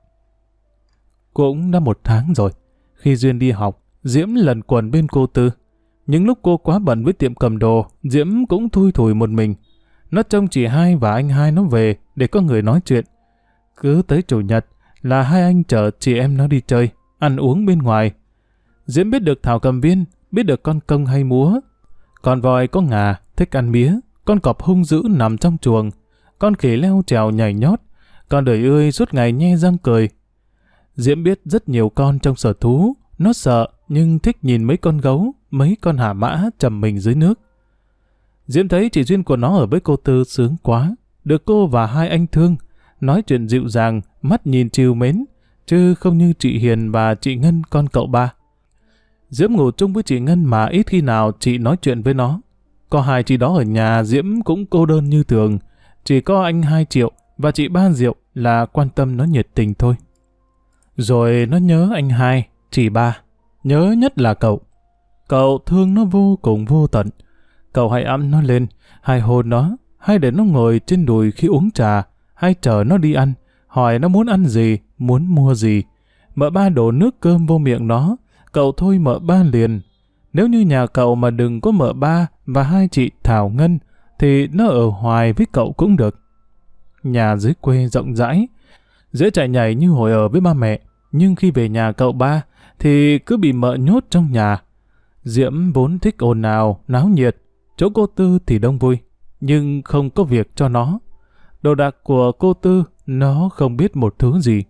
Cũng đã 1 tháng rồi. Khi Duyên đi học, Diễm lần quần bên cô Tư. Những lúc cô quá bận với tiệm cầm đồ, Diễm cũng thui thủi một mình. Nó trông chị hai và anh hai nó về để có người nói chuyện. Cứ tới chủ nhật là hai anh chở chị em nó đi chơi, ăn uống bên ngoài. Diễm biết được Thảo Cầm Viên, biết được con công hay múa. Con voi có ngà, thích ăn mía. Con cọp hung dữ nằm trong chuồng. Con khỉ leo trèo nhảy nhót. Con đời ươi suốt ngày nhe răng cười. Diễm biết rất nhiều con trong sở thú. Nó sợ nhưng thích nhìn mấy con gấu, mấy con hả mã trầm mình dưới nước. Diễm thấy chị Duyên của nó ở với cô Tư sướng quá. Được cô và hai anh thương, nói chuyện dịu dàng, mắt nhìn trìu mến, chứ không như chị Hiền và chị Ngân con cậu ba. Diễm ngủ chung với chị Ngân mà ít khi nào chị nói chuyện với nó. Có hai chị đó ở nhà, Diễm cũng cô đơn như thường. Chỉ có anh 2 Triệu và chị Ba Diệu là quan tâm nó nhiệt tình thôi. Rồi nó nhớ anh hai, chị Ba. Nhớ nhất là cậu. Cậu thương nó vô cùng vô tận. Cậu hay ẵm nó lên, hay hôn nó, hay để nó ngồi trên đùi khi uống trà, hay chở nó đi ăn, hỏi nó muốn ăn gì, muốn mua gì. Mợ Ba đổ nước cơm vô miệng nó, cậu thôi mợ Ba liền. Nếu như nhà cậu mà đừng có mợ Ba và hai chị Thảo Ngân, thì nó ở hoài với cậu cũng được. Nhà dưới quê rộng rãi, dễ chạy nhảy như hồi ở với ba mẹ, nhưng khi về nhà cậu ba thì cứ bị mợ nhốt trong nhà. Diễm vốn thích ồn ào, náo nhiệt, chỗ cô Tư thì đông vui, nhưng không có việc cho nó. Đồ đạc của cô Tư nó không biết một thứ gì.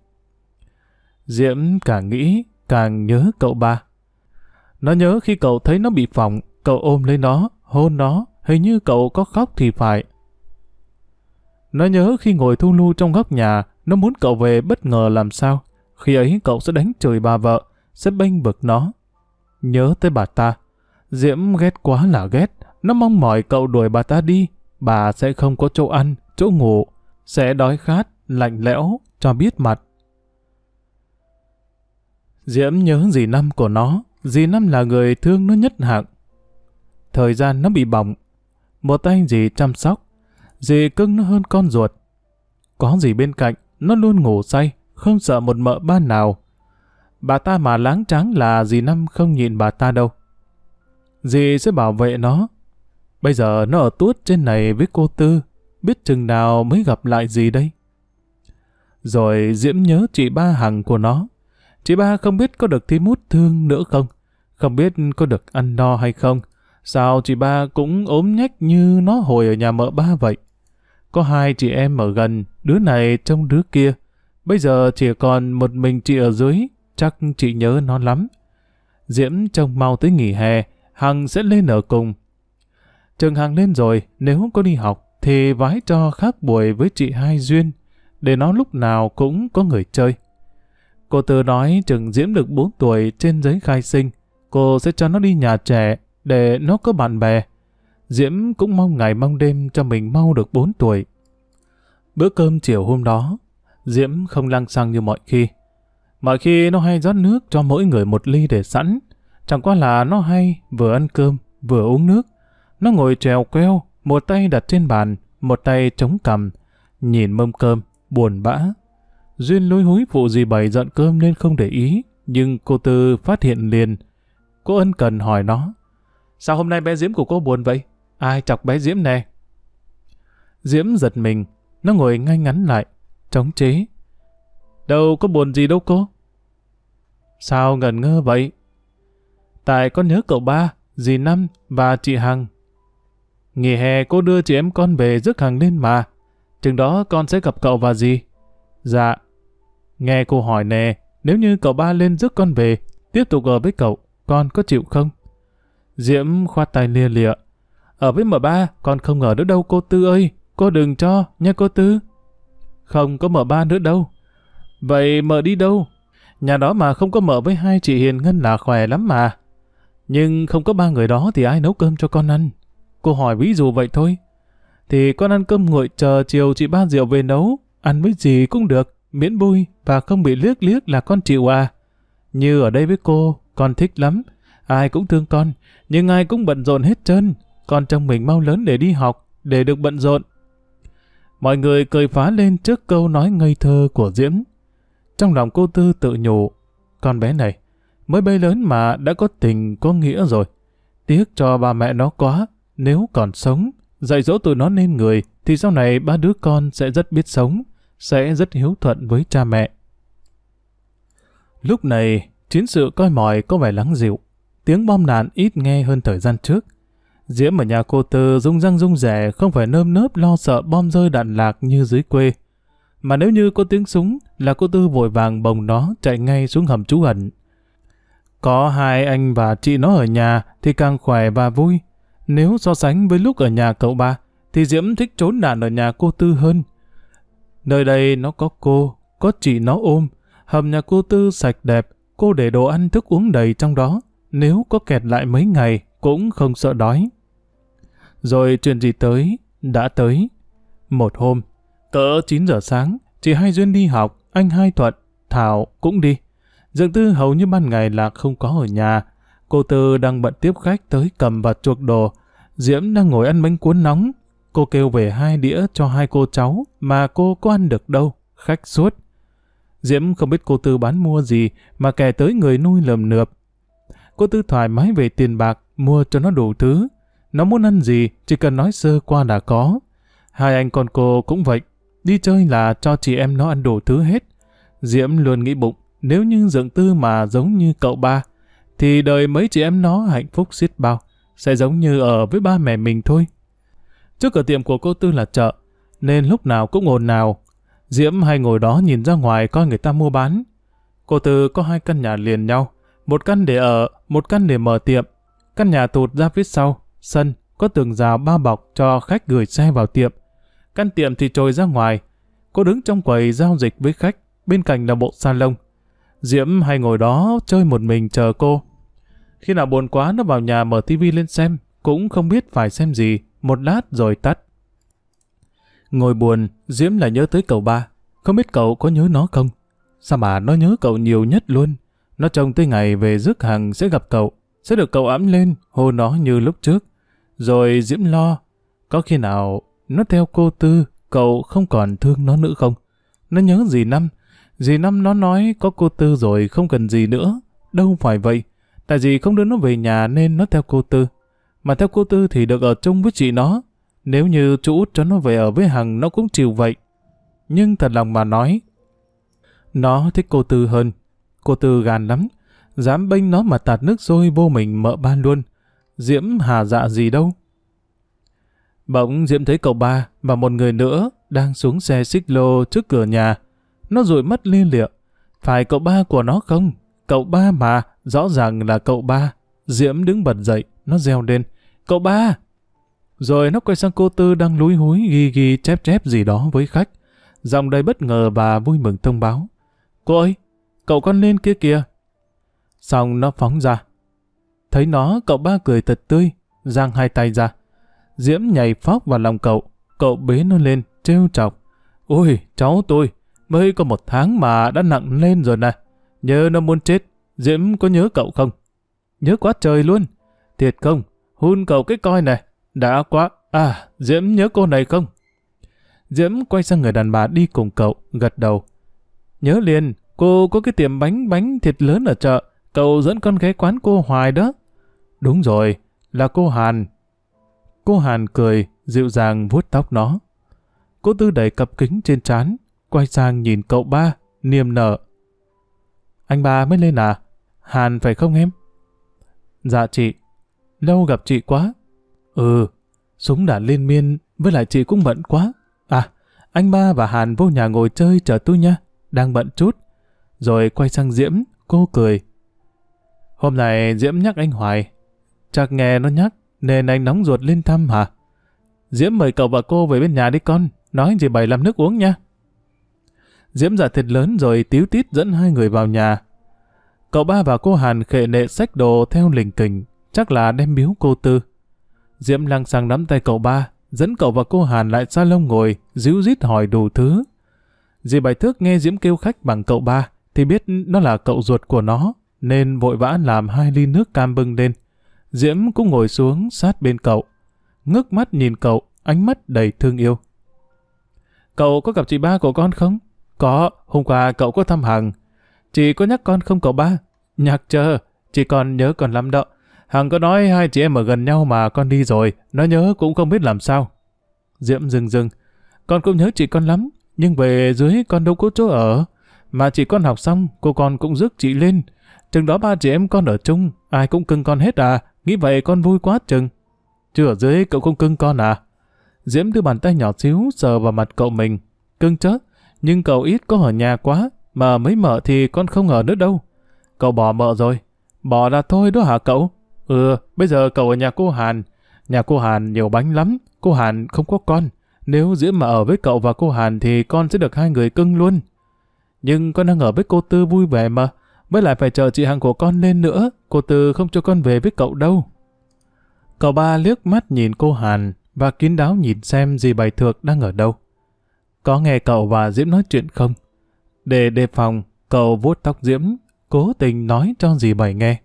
Diễm càng nghĩ càng nhớ cậu ba. Nó nhớ khi cậu thấy nó bị phỏng, cậu ôm lấy nó, hôn nó, hình như cậu có khóc thì phải. Nó nhớ khi ngồi thu lu trong góc nhà, nó muốn cậu về bất ngờ làm sao. Khi ấy cậu sẽ đánh chửi bà vợ, sẽ bênh vực nó. Nhớ tới bà ta. Diễm ghét quá là ghét. Nó mong mỏi cậu đuổi bà ta đi. Bà sẽ không có chỗ ăn, chỗ ngủ. Sẽ đói khát, lạnh lẽo, cho biết mặt. Diễm nhớ dì Năm của nó. Dì Năm là người thương nó nhất hạng. Thời gian nó bị bỏng. Một tay dì chăm sóc. Dì cưng nó hơn con ruột. Có dì bên cạnh, nó luôn ngủ say, không sợ một mợ ba nào. Bà ta mà láng tráng là dì Năm không nhịn bà ta đâu. Dì sẽ bảo vệ nó. Bây giờ nó ở tuốt trên này với cô Tư. biết chừng nào mới gặp lại gì đây. Rồi Diễm nhớ chị ba Hằng của nó. Chị ba không biết có được thím Út thương nữa không? Không biết có được ăn no hay không? Sao chị ba cũng ốm nhách như nó hồi ở nhà mợ ba vậy? Có hai chị em ở gần, đứa này trông đứa kia. Bây giờ chỉ còn một mình chị ở dưới, chắc chị nhớ nó lắm. Diễm trông mau tới nghỉ hè, Hằng sẽ lên ở cùng. Chừng Hằng lên rồi, nếu có đi học, thì vái cho khác buổi với chị Hai Duyên, để nó lúc nào cũng có người chơi. Cô Tư nói chừng Diễm được 4 tuổi trên giấy khai sinh, cô sẽ cho nó đi nhà trẻ để nó có bạn bè. Diễm cũng mong ngày mong đêm cho mình mau được 4 tuổi. Bữa cơm chiều hôm đó, Diễm không lăng xăng như mọi khi. Mọi khi nó hay rót nước cho mỗi người một ly để sẵn. Chẳng qua là nó hay vừa ăn cơm, vừa uống nước. Nó ngồi trèo queo, một tay đặt trên bàn, một tay chống cằm, nhìn mâm cơm, buồn bã. Duyên lúi húi phụ dì Bảy dọn cơm nên không để ý, nhưng cô Tư phát hiện liền. Cô ân cần hỏi nó, sao hôm nay bé Diễm của cô buồn vậy? Ai chọc bé Diễm nè? Diễm giật mình, nó ngồi ngay ngắn lại, chống chế. Đâu có buồn gì đâu cô. Sao ngẩn ngơ vậy? Tại con nhớ cậu ba, dì Năm và chị Hằng. Nghỉ hè cô đưa chị em con về rước Hằng lên mà. Chừng đó con sẽ gặp cậu và dì. Dạ. Nghe cô hỏi nè, nếu như cậu ba lên rước con về, tiếp tục ở với cậu, con có chịu không? Diễm khoát tay lia lịa. Ở với mợ ba, con không ở nữa đâu cô Tư ơi. Cô đừng cho, nha cô Tư. Không có mợ ba nữa đâu. Vậy mợ đi đâu? Nhà đó mà không có mợ với hai chị Hiền Ngân là khỏe lắm mà. Nhưng không có ba người đó thì ai nấu cơm cho con ăn? Cô hỏi ví dụ vậy thôi. Thì con ăn cơm nguội chờ chiều chị ba Diệu về nấu. Ăn với gì cũng được, miễn vui và không bị liếc liếc là con chịu à. Như ở đây với cô, con thích lắm. Ai cũng thương con, nhưng ai cũng bận rộn hết trơn. Con trông mình mau lớn để đi học, để được bận rộn. Mọi người cười phá lên trước câu nói ngây thơ của Diễm. Trong lòng cô Tư tự nhủ, con bé này, mới bấy lớn mà đã có tình có nghĩa rồi. Tiếc cho ba mẹ nó quá, nếu còn sống, dạy dỗ tụi nó nên người, thì sau này ba đứa con sẽ rất biết sống, sẽ rất hiếu thuận với cha mẹ. Lúc này, chiến sự coi mỏi có vẻ lắng dịu, tiếng bom đạn ít nghe hơn thời gian trước. Diễm ở nhà cô Tư rung răng rung rẻ, không phải nơm nớp lo sợ bom rơi đạn lạc như dưới quê. Mà nếu như có tiếng súng là cô Tư vội vàng bồng nó chạy ngay xuống hầm trú ẩn. Có hai anh và chị nó ở nhà thì càng khỏe và vui. Nếu so sánh với lúc ở nhà cậu ba, thì Diễm thích trốn đạn ở nhà cô Tư hơn. Nơi đây nó có cô, có chị nó ôm. Hầm nhà cô Tư sạch đẹp, cô để đồ ăn thức uống đầy trong đó. Nếu có kẹt lại mấy ngày, cũng không sợ đói. Rồi chuyện gì tới, đã tới. Một hôm, cỡ 9 giờ sáng, chị Hai Duyên đi học, anh Hai Thuận, Thảo cũng đi. Dượng Tư hầu như ban ngày là không có ở nhà. Cô Tư đang bận tiếp khách tới cầm và chuộc đồ. Diễm đang ngồi ăn bánh cuốn nóng. Cô kêu về 2 đĩa cho 2 cô cháu, mà cô có ăn được đâu, khách suốt. Diễm không biết cô Tư bán mua gì, mà kẻ tới người nuôi lườm nượp. Cô Tư thoải mái về tiền bạc, mua cho nó đủ thứ. Nó muốn ăn gì, chỉ cần nói sơ qua đã có. Hai anh con cô cũng vậy, đi chơi là cho chị em nó ăn đủ thứ hết. Diễm luôn nghĩ bụng, nếu như Dượng Tư mà giống như cậu ba, thì đời mấy chị em nó hạnh phúc xiết bao, sẽ giống như ở với ba mẹ mình thôi. Trước cửa tiệm của cô Tư là chợ, nên lúc nào cũng ồn ào. Diễm hay ngồi đó nhìn ra ngoài coi người ta mua bán. Cô Tư có 2 căn nhà liền nhau, một căn để ở, một căn để mở tiệm. Căn nhà tụt ra phía sau, sân, có tường rào bao bọc cho khách gửi xe vào tiệm. Căn tiệm thì trồi ra ngoài. Cô đứng trong quầy giao dịch với khách, bên cạnh là bộ salon. Diễm hay ngồi đó chơi một mình chờ cô. Khi nào buồn quá nó vào nhà mở tivi lên xem, cũng không biết phải xem gì, một lát rồi tắt. Ngồi buồn, Diễm lại nhớ tới cậu ba. Không biết cậu có nhớ nó không? Sao mà nó nhớ cậu nhiều nhất luôn. Nó trông tới ngày về rước Hằng sẽ gặp cậu, sẽ được cậu ẵm lên, hôn nó như lúc trước. Rồi Diễm lo, có khi nào nó theo cô Tư, cậu không còn thương nó nữa không? Nó nhớ dì Năm. Dì Năm nó nói có cô Tư rồi không cần gì nữa. Đâu phải vậy. Tại dì không đưa nó về nhà nên nó theo cô Tư. Mà theo cô Tư thì được ở chung với chị nó. Nếu như chú út cho nó về ở với Hằng nó cũng chịu vậy. Nhưng thật lòng mà nói, nó thích cô Tư hơn. Cô Tư gàn lắm, dám bênh nó mà tạt nước sôi vô mình mợ ban luôn. Diễm hà dạ gì đâu. Bỗng Diễm thấy cậu ba và một người nữa đang xuống xe xích lô trước cửa nhà. Nó dụi mắt lia lịa. Phải cậu ba của nó không? Cậu ba mà, rõ ràng là cậu ba. Diễm đứng bật dậy, nó reo lên. Cậu ba! Rồi nó quay sang cô Tư đang lúi húi ghi ghi chép chép gì đó với khách. Giọng đầy bất ngờ và vui mừng thông báo. Cô ơi, cậu con lên kia kìa. Xong nó phóng ra. Thấy nó, cậu ba cười thật tươi, giang hai tay ra. Diễm nhảy phóc vào lòng cậu bế nó lên, trêu chọc. Ôi, cháu tôi, mới có 1 tháng mà đã nặng lên rồi nè. Nhớ nó muốn chết, Diễm có nhớ cậu không? Nhớ quá trời luôn. Thiệt không? Hun cậu cái coi này. Đã quá. À, Diễm nhớ cô này không? Diễm quay sang người đàn bà đi cùng cậu, gật đầu. Nhớ liền, cô có cái tiệm bánh thịt lớn ở chợ. Cậu dẫn con ghé quán cô hoài đó. Đúng rồi, là cô Hàn. Cô Hàn cười, dịu dàng vuốt tóc nó. Cô Tư đẩy cặp kính trên trán, quay sang nhìn cậu ba, niềm nở. Anh ba mới lên à? Hàn phải không em? Dạ chị, lâu gặp chị quá. Ừ, súng đạn liên miên, với lại chị cũng bận quá. À, anh ba và Hàn vô nhà ngồi chơi chờ tôi nha, đang bận chút. Rồi quay sang Diễm, cô cười. Hôm nay Diễm nhắc anh hoài. Chắc nghe nó nhắc, nên anh nóng ruột lên thăm hả? Diễm mời cậu và cô về bên nhà đi con, nói gì bày làm nước uống nha. Diễm dạ thịt lớn rồi tíu tít dẫn hai người vào nhà. Cậu ba và cô Hàn khệ nệ xách đồ theo lình kình, chắc là đem biếu cô Tư. Diễm lăng xăng nắm tay cậu ba, dẫn cậu và cô Hàn lại salon ngồi, ríu rít hỏi đủ thứ. Dì Bảy Thước nghe Diễm kêu khách bằng cậu ba, thì biết nó là cậu ruột của nó, nên vội vã làm 2 ly nước cam bưng lên. Diễm cũng ngồi xuống sát bên cậu, ngước mắt nhìn cậu, ánh mắt đầy thương yêu. Cậu có gặp chị ba của con không? Có, hôm qua cậu có thăm Hằng. Chị có nhắc con không cậu ba? Nhắc chờ, chị còn nhớ con lắm đó. Hằng có nói hai chị em ở gần nhau mà con đi rồi, nó nhớ cũng không biết làm sao. Diễm rưng. Con cũng nhớ chị con lắm, nhưng về dưới con đâu có chỗ ở. Mà chị con học xong, cô con cũng rước chị lên. Chừng đó 3 chị em con ở chung, ai cũng cưng con hết à, nghĩ vậy con vui quá chừng. Chứ ở dưới cậu không cưng con à? Diễm đưa bàn tay nhỏ xíu sờ vào mặt cậu mình. Cưng chớ, nhưng cậu ít có ở nhà quá, mà mấy mợ thì con không ở nữa đâu. Cậu bỏ mợ rồi. Bỏ ra thôi đó hả cậu? Ừ, bây giờ cậu ở nhà cô Hàn. Nhà cô Hàn nhiều bánh lắm, cô Hàn không có con. Nếu Diễm mà ở với cậu và cô Hàn thì con sẽ được 2 người cưng luôn. Nhưng con đang ở với cô Tư vui vẻ mà, với lại phải chờ chị Hằng của con lên nữa, cô Tư không cho con về với cậu đâu. Cậu ba liếc mắt nhìn cô Hàn và kín đáo nhìn xem dì Bảy Thược đang ở đâu. Có nghe cậu và Diễm nói chuyện không? Để đề phòng, cậu vuốt tóc Diễm, cố tình nói cho dì Bảy nghe.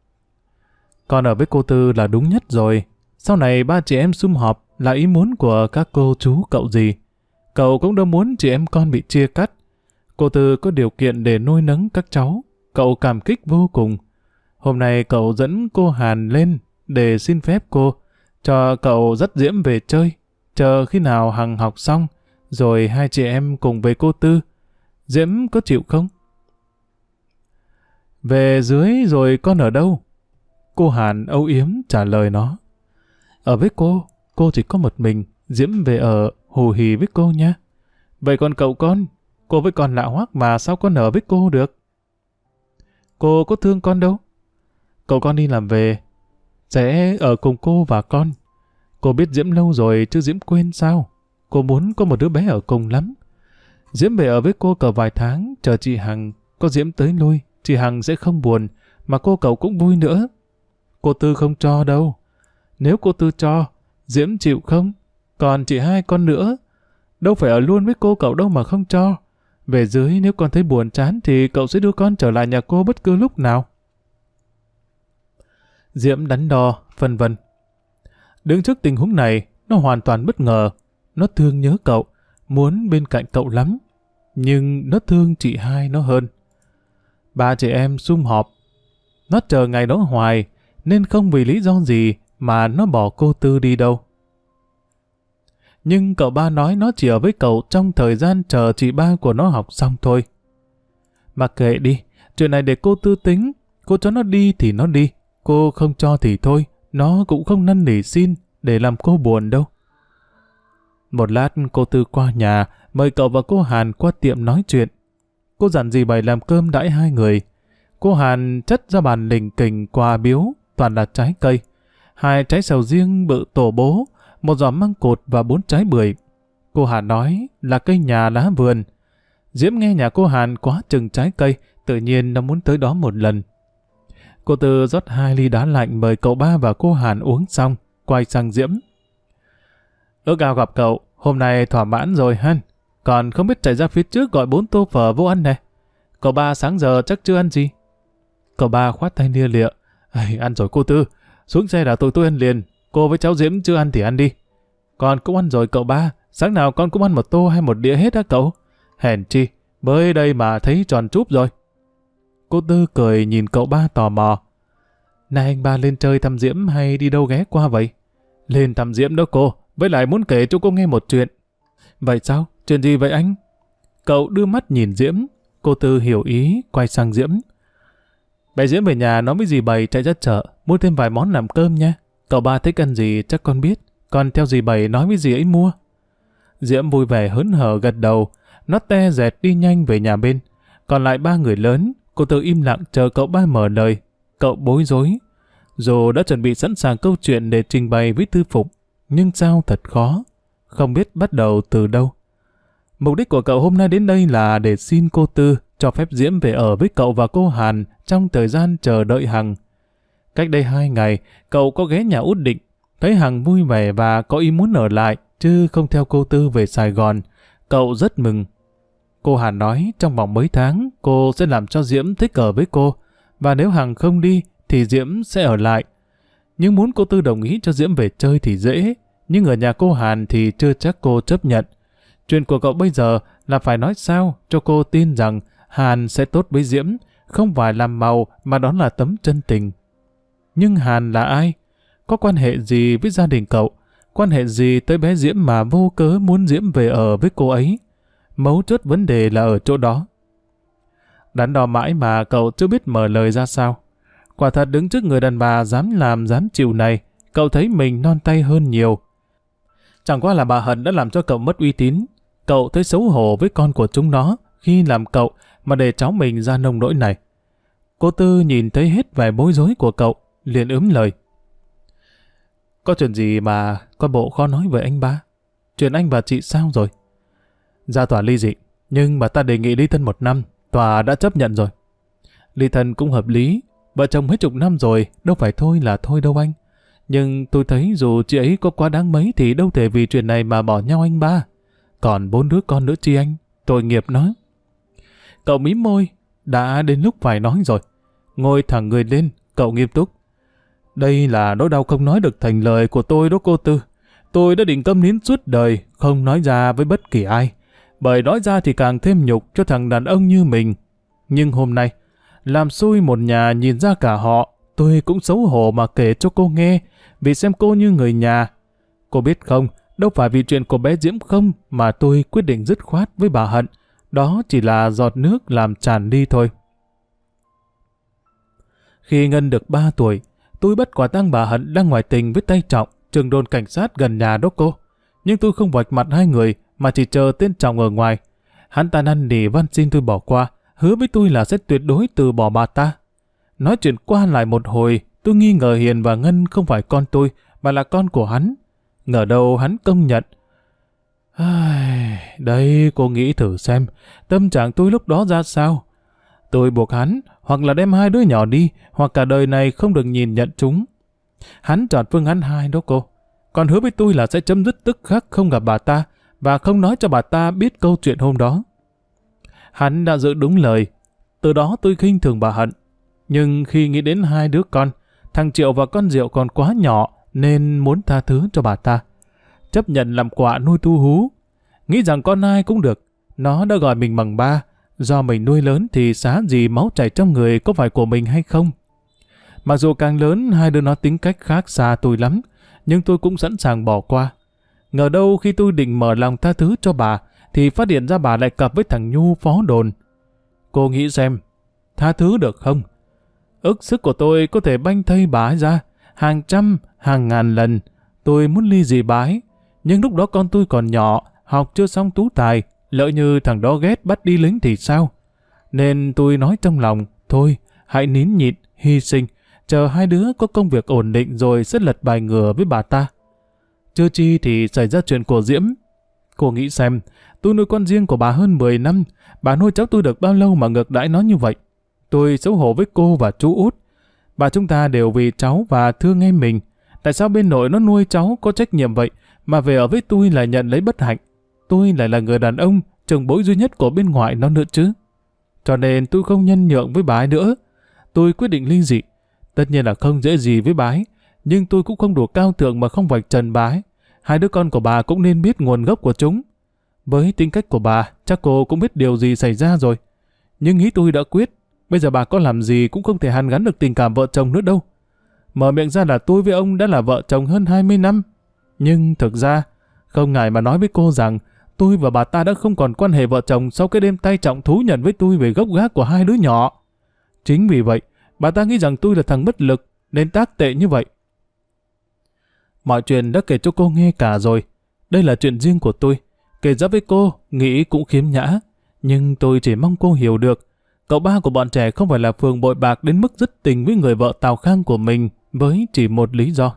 Con ở với cô Tư là đúng nhất rồi. Sau này 3 chị em sum họp là ý muốn của các cô chú cậu dì. Cậu cũng đâu muốn chị em con bị chia cắt. Cô Tư có điều kiện để nuôi nấng các cháu. Cậu cảm kích vô cùng. Hôm nay cậu dẫn cô Hàn lên để xin phép cô cho cậu dắt Diễm về chơi. Chờ khi nào Hằng học xong, rồi 2 chị em cùng về cô Tư. Diễm có chịu không? Về dưới rồi con ở đâu? Cô Hàn âu yếm trả lời nó. Ở với cô chỉ có một mình. Diễm về ở hù hì với cô nha. Vậy còn cậu con? Cô với con lạ hoắc mà sao con ở với cô được? Cô có thương con đâu. Cậu con đi làm về, sẽ ở cùng cô và con. Cô biết Diễm lâu rồi chứ Diễm quên sao? Cô muốn có một đứa bé ở cùng lắm. Diễm về ở với cô cỡ vài tháng, chờ chị Hằng. Có Diễm tới lui, chị Hằng sẽ không buồn, mà cô cậu cũng vui nữa. Cô Tư không cho đâu. Nếu cô Tư cho, Diễm chịu không? Còn chị 2 con nữa, đâu phải ở luôn với cô cậu đâu mà không cho. Về dưới nếu con thấy buồn chán thì cậu sẽ đưa con trở lại nhà cô bất cứ lúc nào. Diễm đắn đo, phân vân. Đứng trước tình huống này, nó hoàn toàn bất ngờ. Nó thương nhớ cậu, muốn bên cạnh cậu lắm. Nhưng nó thương chị 2 nó hơn. 3 chị em sum họp. Nó chờ ngày đó hoài, nên không vì lý do gì mà nó bỏ cô Tư đi đâu. nhưng cậu ba nói nó chỉ ở với cậu trong thời gian chờ chị ba của nó học xong thôi. Mặc kệ đi, chuyện này để cô Tư tính, cô cho nó đi thì nó đi, cô không cho thì thôi, nó cũng không năn nỉ xin để làm cô buồn đâu. Một lát cô Tư qua nhà, mời cậu và cô Hàn qua tiệm nói chuyện. Cô dặn dì Bảy làm cơm đãi hai người. Cô Hàn chất ra bàn lình kình quà biếu, toàn là trái cây. 2 trái sầu riêng bự tổ bố, 1 giỏ măng cột và 4 trái bưởi. Cô Hàn nói là cây nhà lá vườn. Diễm nghe nhà cô Hàn quá chừng trái cây, tự nhiên nó muốn tới đó một lần. Cô Tư rót 2 ly đá lạnh mời cậu ba và cô Hàn uống xong, quay sang Diễm. Ước ao gặp cậu, hôm nay thỏa mãn rồi hăn. Còn không biết chạy ra phía trước gọi 4 tô phở vô ăn này. Cậu ba sáng giờ chắc chưa ăn gì. Cậu ba khoát tay lia lịa. Ăn rồi cô Tư, xuống xe là tôi ăn liền. Cô với cháu Diễm chưa ăn thì ăn đi. Con cũng ăn rồi cậu ba, sáng nào con cũng ăn 1 tô hay 1 đĩa hết á cậu. Hèn chi, mới đây mà thấy tròn trúp rồi. Cô Tư cười nhìn cậu ba tò mò. Này anh ba lên chơi thăm Diễm hay đi đâu ghé qua vậy? Lên thăm Diễm đó cô, với lại muốn kể cho cô nghe một chuyện. Vậy sao? Chuyện gì vậy anh? Cậu đưa mắt nhìn Diễm. Cô Tư hiểu ý, quay sang Diễm. Bé Diễm về nhà nói với dì Bảy chạy ra chợ, mua thêm vài món làm cơm nha. Cậu ba thích ăn gì chắc con biết, con theo dì Bảy nói với dì ấy mua. Diễm vui vẻ hớn hở gật đầu, nó te dẹt đi nhanh về nhà bên. Còn lại 3 người lớn, cô Tư im lặng chờ cậu ba mở lời. Cậu bối rối. Dù đã chuẩn bị sẵn sàng câu chuyện để trình bày với Tư Phục, nhưng sao thật khó, không biết bắt đầu từ đâu. Mục đích của cậu hôm nay đến đây là để xin cô Tư cho phép Diễm về ở với cậu và cô Hàn trong thời gian chờ đợi Hằng. Cách đây 2 ngày, cậu có ghé nhà Út Định, thấy Hằng vui vẻ và có ý muốn ở lại, chứ không theo cô Tư về Sài Gòn. Cậu rất mừng. Cô Hàn nói trong vòng mấy tháng, cô sẽ làm cho Diễm thích ở với cô, và nếu Hằng không đi, thì Diễm sẽ ở lại. Nhưng muốn cô Tư đồng ý cho Diễm về chơi thì dễ, nhưng ở nhà cô Hàn thì chưa chắc cô chấp nhận. Chuyện của cậu bây giờ là phải nói sao cho cô tin rằng Hàn sẽ tốt với Diễm, không phải làm màu mà đó là tấm chân tình. Nhưng Hàn là ai? Có quan hệ gì với gia đình cậu? Quan hệ gì tới bé Diễm mà vô cớ muốn Diễm về ở với cô ấy? Mấu chốt vấn đề là ở chỗ đó. Đắn đo mãi mà cậu chưa biết mở lời ra sao. Quả thật đứng trước người đàn bà dám làm dám chịu này, cậu thấy mình non tay hơn nhiều. Chẳng qua là bà Hận đã làm cho cậu mất uy tín. Cậu thấy xấu hổ với con của chúng nó khi làm cậu mà để cháu mình ra nông nỗi này. Cô Tư nhìn thấy hết vẻ bối rối của cậu, liền ướm lời. Có chuyện gì mà con bộ khó nói với anh ba? Chuyện anh và chị sao rồi? Ra tòa ly dị, nhưng mà ta đề nghị ly thân 1 năm, tòa đã chấp nhận rồi. Ly thân cũng hợp lý, vợ chồng mấy chục năm rồi, đâu phải thôi là thôi đâu anh. Nhưng tôi thấy dù chị ấy có quá đáng mấy thì đâu thể vì chuyện này mà bỏ nhau anh ba. Còn 4 đứa con nữa chi anh, tội nghiệp nói. Cậu mím môi, đã đến lúc phải nói rồi. Ngồi thẳng người lên, cậu nghiêm túc. Đây là nỗi đau không nói được thành lời của tôi đó cô Tư. Tôi đã định câm nín suốt đời, không nói ra với bất kỳ ai. Bởi nói ra thì càng thêm nhục cho thằng đàn ông như mình. Nhưng hôm nay, làm xui một nhà nhìn ra cả họ, tôi cũng xấu hổ mà kể cho cô nghe, vì xem cô như người nhà. Cô biết không, đâu phải vì chuyện của bé Diễm không mà tôi quyết định dứt khoát với bà Hận. Đó chỉ là giọt nước làm tràn ly thôi. Khi Ngân được 3 tuổi, tôi bắt quả tang bà Hận đang ngoại tình với tay Trọng, trường đồn cảnh sát gần nhà đó cô. Nhưng tôi không vạch mặt hai người mà chỉ chờ tên Trọng ở ngoài. Hắn ta năn nỉ van xin tôi bỏ qua, hứa với tôi là sẽ tuyệt đối từ bỏ bà ta. Nói chuyện qua lại một hồi, tôi nghi ngờ Hiền và Ngân không phải con tôi, mà là con của hắn. Ngờ đâu hắn công nhận. Đây cô nghĩ thử xem, tâm trạng tôi lúc đó ra sao. Tôi buộc hắn, hoặc là đem 2 đứa nhỏ đi, hoặc cả đời này không được nhìn nhận chúng. Hắn chọn phương án 2 đó cô. Còn hứa với tôi là sẽ chấm dứt tức khắc không gặp bà ta, và không nói cho bà ta biết câu chuyện hôm đó. Hắn đã giữ đúng lời. Từ đó tôi khinh thường bà Hận. Nhưng khi nghĩ đến 2 đứa con, thằng Triệu và con Diệu còn quá nhỏ nên muốn tha thứ cho bà ta. Chấp nhận làm quạ nuôi tu hú. Nghĩ rằng con ai cũng được. Nó đã gọi mình bằng ba. Do mình nuôi lớn thì xá gì máu chảy trong người có phải của mình hay không. Mặc dù càng lớn 2 đứa nó tính cách khác xa tôi lắm, nhưng tôi cũng sẵn sàng bỏ qua. Ngờ đâu khi tôi định mở lòng tha thứ cho bà, thì phát hiện ra bà lại cặp với thằng Nhu phó đồn. Cô nghĩ xem, tha thứ được không? Ức sức của tôi có thể banh thây bà ấy ra, hàng trăm, hàng ngàn lần. Tôi muốn ly dị bà ấy, nhưng lúc đó con tôi còn nhỏ, học chưa xong tú tài, lỡ như thằng đó ghét bắt đi lính thì sao? Nên tôi nói trong lòng, thôi, hãy nín nhịn, hy sinh, chờ hai đứa có công việc ổn định rồi sẽ lật bài ngửa với bà ta. Chưa chi thì xảy ra chuyện của Diễm. Cô nghĩ xem, tôi nuôi con riêng của bà hơn 10 năm, bà nuôi cháu tôi được bao lâu mà ngược đãi nó như vậy? Tôi xấu hổ với cô và chú út. Bà chúng ta đều vì cháu và thương em mình. Tại sao bên nội nó nuôi cháu có trách nhiệm vậy, mà về ở với tôi lại nhận lấy bất hạnh? Tôi lại là người đàn ông, chồng bối duy nhất của bên ngoại nó nữa chứ. Cho nên tôi không nhân nhượng với bà ấy nữa. Tôi quyết định ly dị. Tất nhiên là không dễ gì với bà ấy, nhưng tôi cũng không đủ cao thượng mà không vạch trần bà ấy. Hai đứa con của bà cũng nên biết nguồn gốc của chúng. Với tính cách của bà, chắc cô cũng biết điều gì xảy ra rồi. Nhưng ý tôi đã quyết, bây giờ bà có làm gì cũng không thể hàn gắn được tình cảm vợ chồng nữa đâu. Mở miệng ra là tôi với ông đã là vợ chồng hơn 20 năm. Nhưng thực ra, không ngại mà nói với cô rằng tôi và bà ta đã không còn quan hệ vợ chồng sau cái đêm tay trọng thú nhận với tôi về gốc gác của hai đứa nhỏ. Chính vì vậy, bà ta nghĩ rằng tôi là thằng bất lực, nên tác tệ như vậy. Mọi chuyện đã kể cho cô nghe cả rồi. Đây là chuyện riêng của tôi. Kể ra với cô, nghĩ cũng khiếm nhã. Nhưng tôi chỉ mong cô hiểu được. Cậu ba của bọn trẻ không phải là phường bội bạc đến mức dứt tình với người vợ Tào Khang của mình với chỉ một lý do.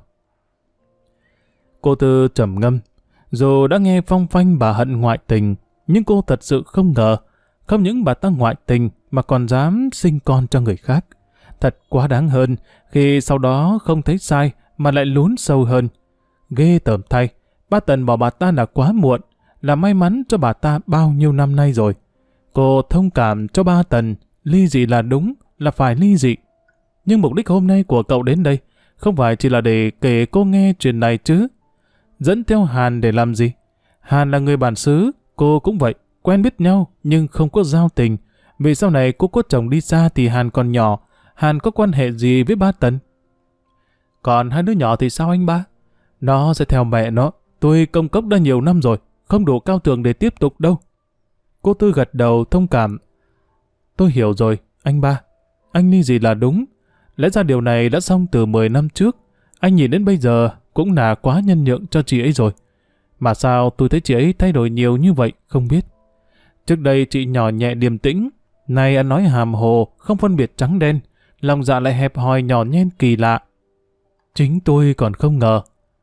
Cô Tư trầm ngâm. Dù đã nghe phong phanh bà Hận ngoại tình, nhưng cô thật sự không ngờ, không những bà ta ngoại tình mà còn dám sinh con cho người khác. Thật quá đáng hơn khi sau đó không thấy sai mà lại lún sâu hơn. Ghê tởm thay, ba Tần bỏ bà ta là quá muộn, là may mắn cho bà ta bao nhiêu năm nay rồi. Cô thông cảm cho ba Tần, ly dị là đúng, là phải ly dị. Nhưng mục đích hôm nay của cậu đến đây không phải chỉ là để kể cô nghe chuyện này chứ. Dẫn theo Hàn để làm gì? Hàn là người bản xứ, cô cũng vậy, quen biết nhau nhưng không có giao tình. Vì sau này cô có chồng đi xa thì Hàn còn nhỏ, Hàn có quan hệ gì với ba Tần? Còn hai đứa nhỏ thì sao anh ba? Nó sẽ theo mẹ nó, tôi công cốc đã nhiều năm rồi, không đủ cao thượng để tiếp tục đâu. Cô Tư gật đầu thông cảm. Tôi hiểu rồi, anh ba. Anh ly dị là đúng. Lẽ ra điều này đã xong từ 10 năm trước. Anh nhìn đến bây giờ cũng là quá nhân nhượng cho chị ấy rồi. Mà sao tôi thấy chị ấy thay đổi nhiều như vậy, không biết. Trước đây chị nhỏ nhẹ điềm tĩnh, nay ăn nói hàm hồ, không phân biệt trắng đen, lòng dạ lại hẹp hòi nhỏ nhen kỳ lạ. Chính tôi còn không ngờ.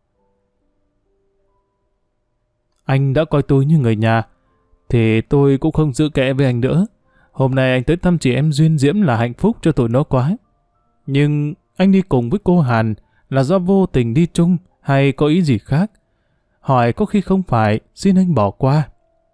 Anh đã coi tôi như người nhà, thì tôi cũng không giữ kẽ với anh nữa. Hôm nay anh tới thăm chị em Duyên Diễm là hạnh phúc cho tụi nó quá. Nhưng anh đi cùng với cô Hàn là do vô tình đi chung hay có ý gì khác? Hỏi có khi không phải, xin anh bỏ qua.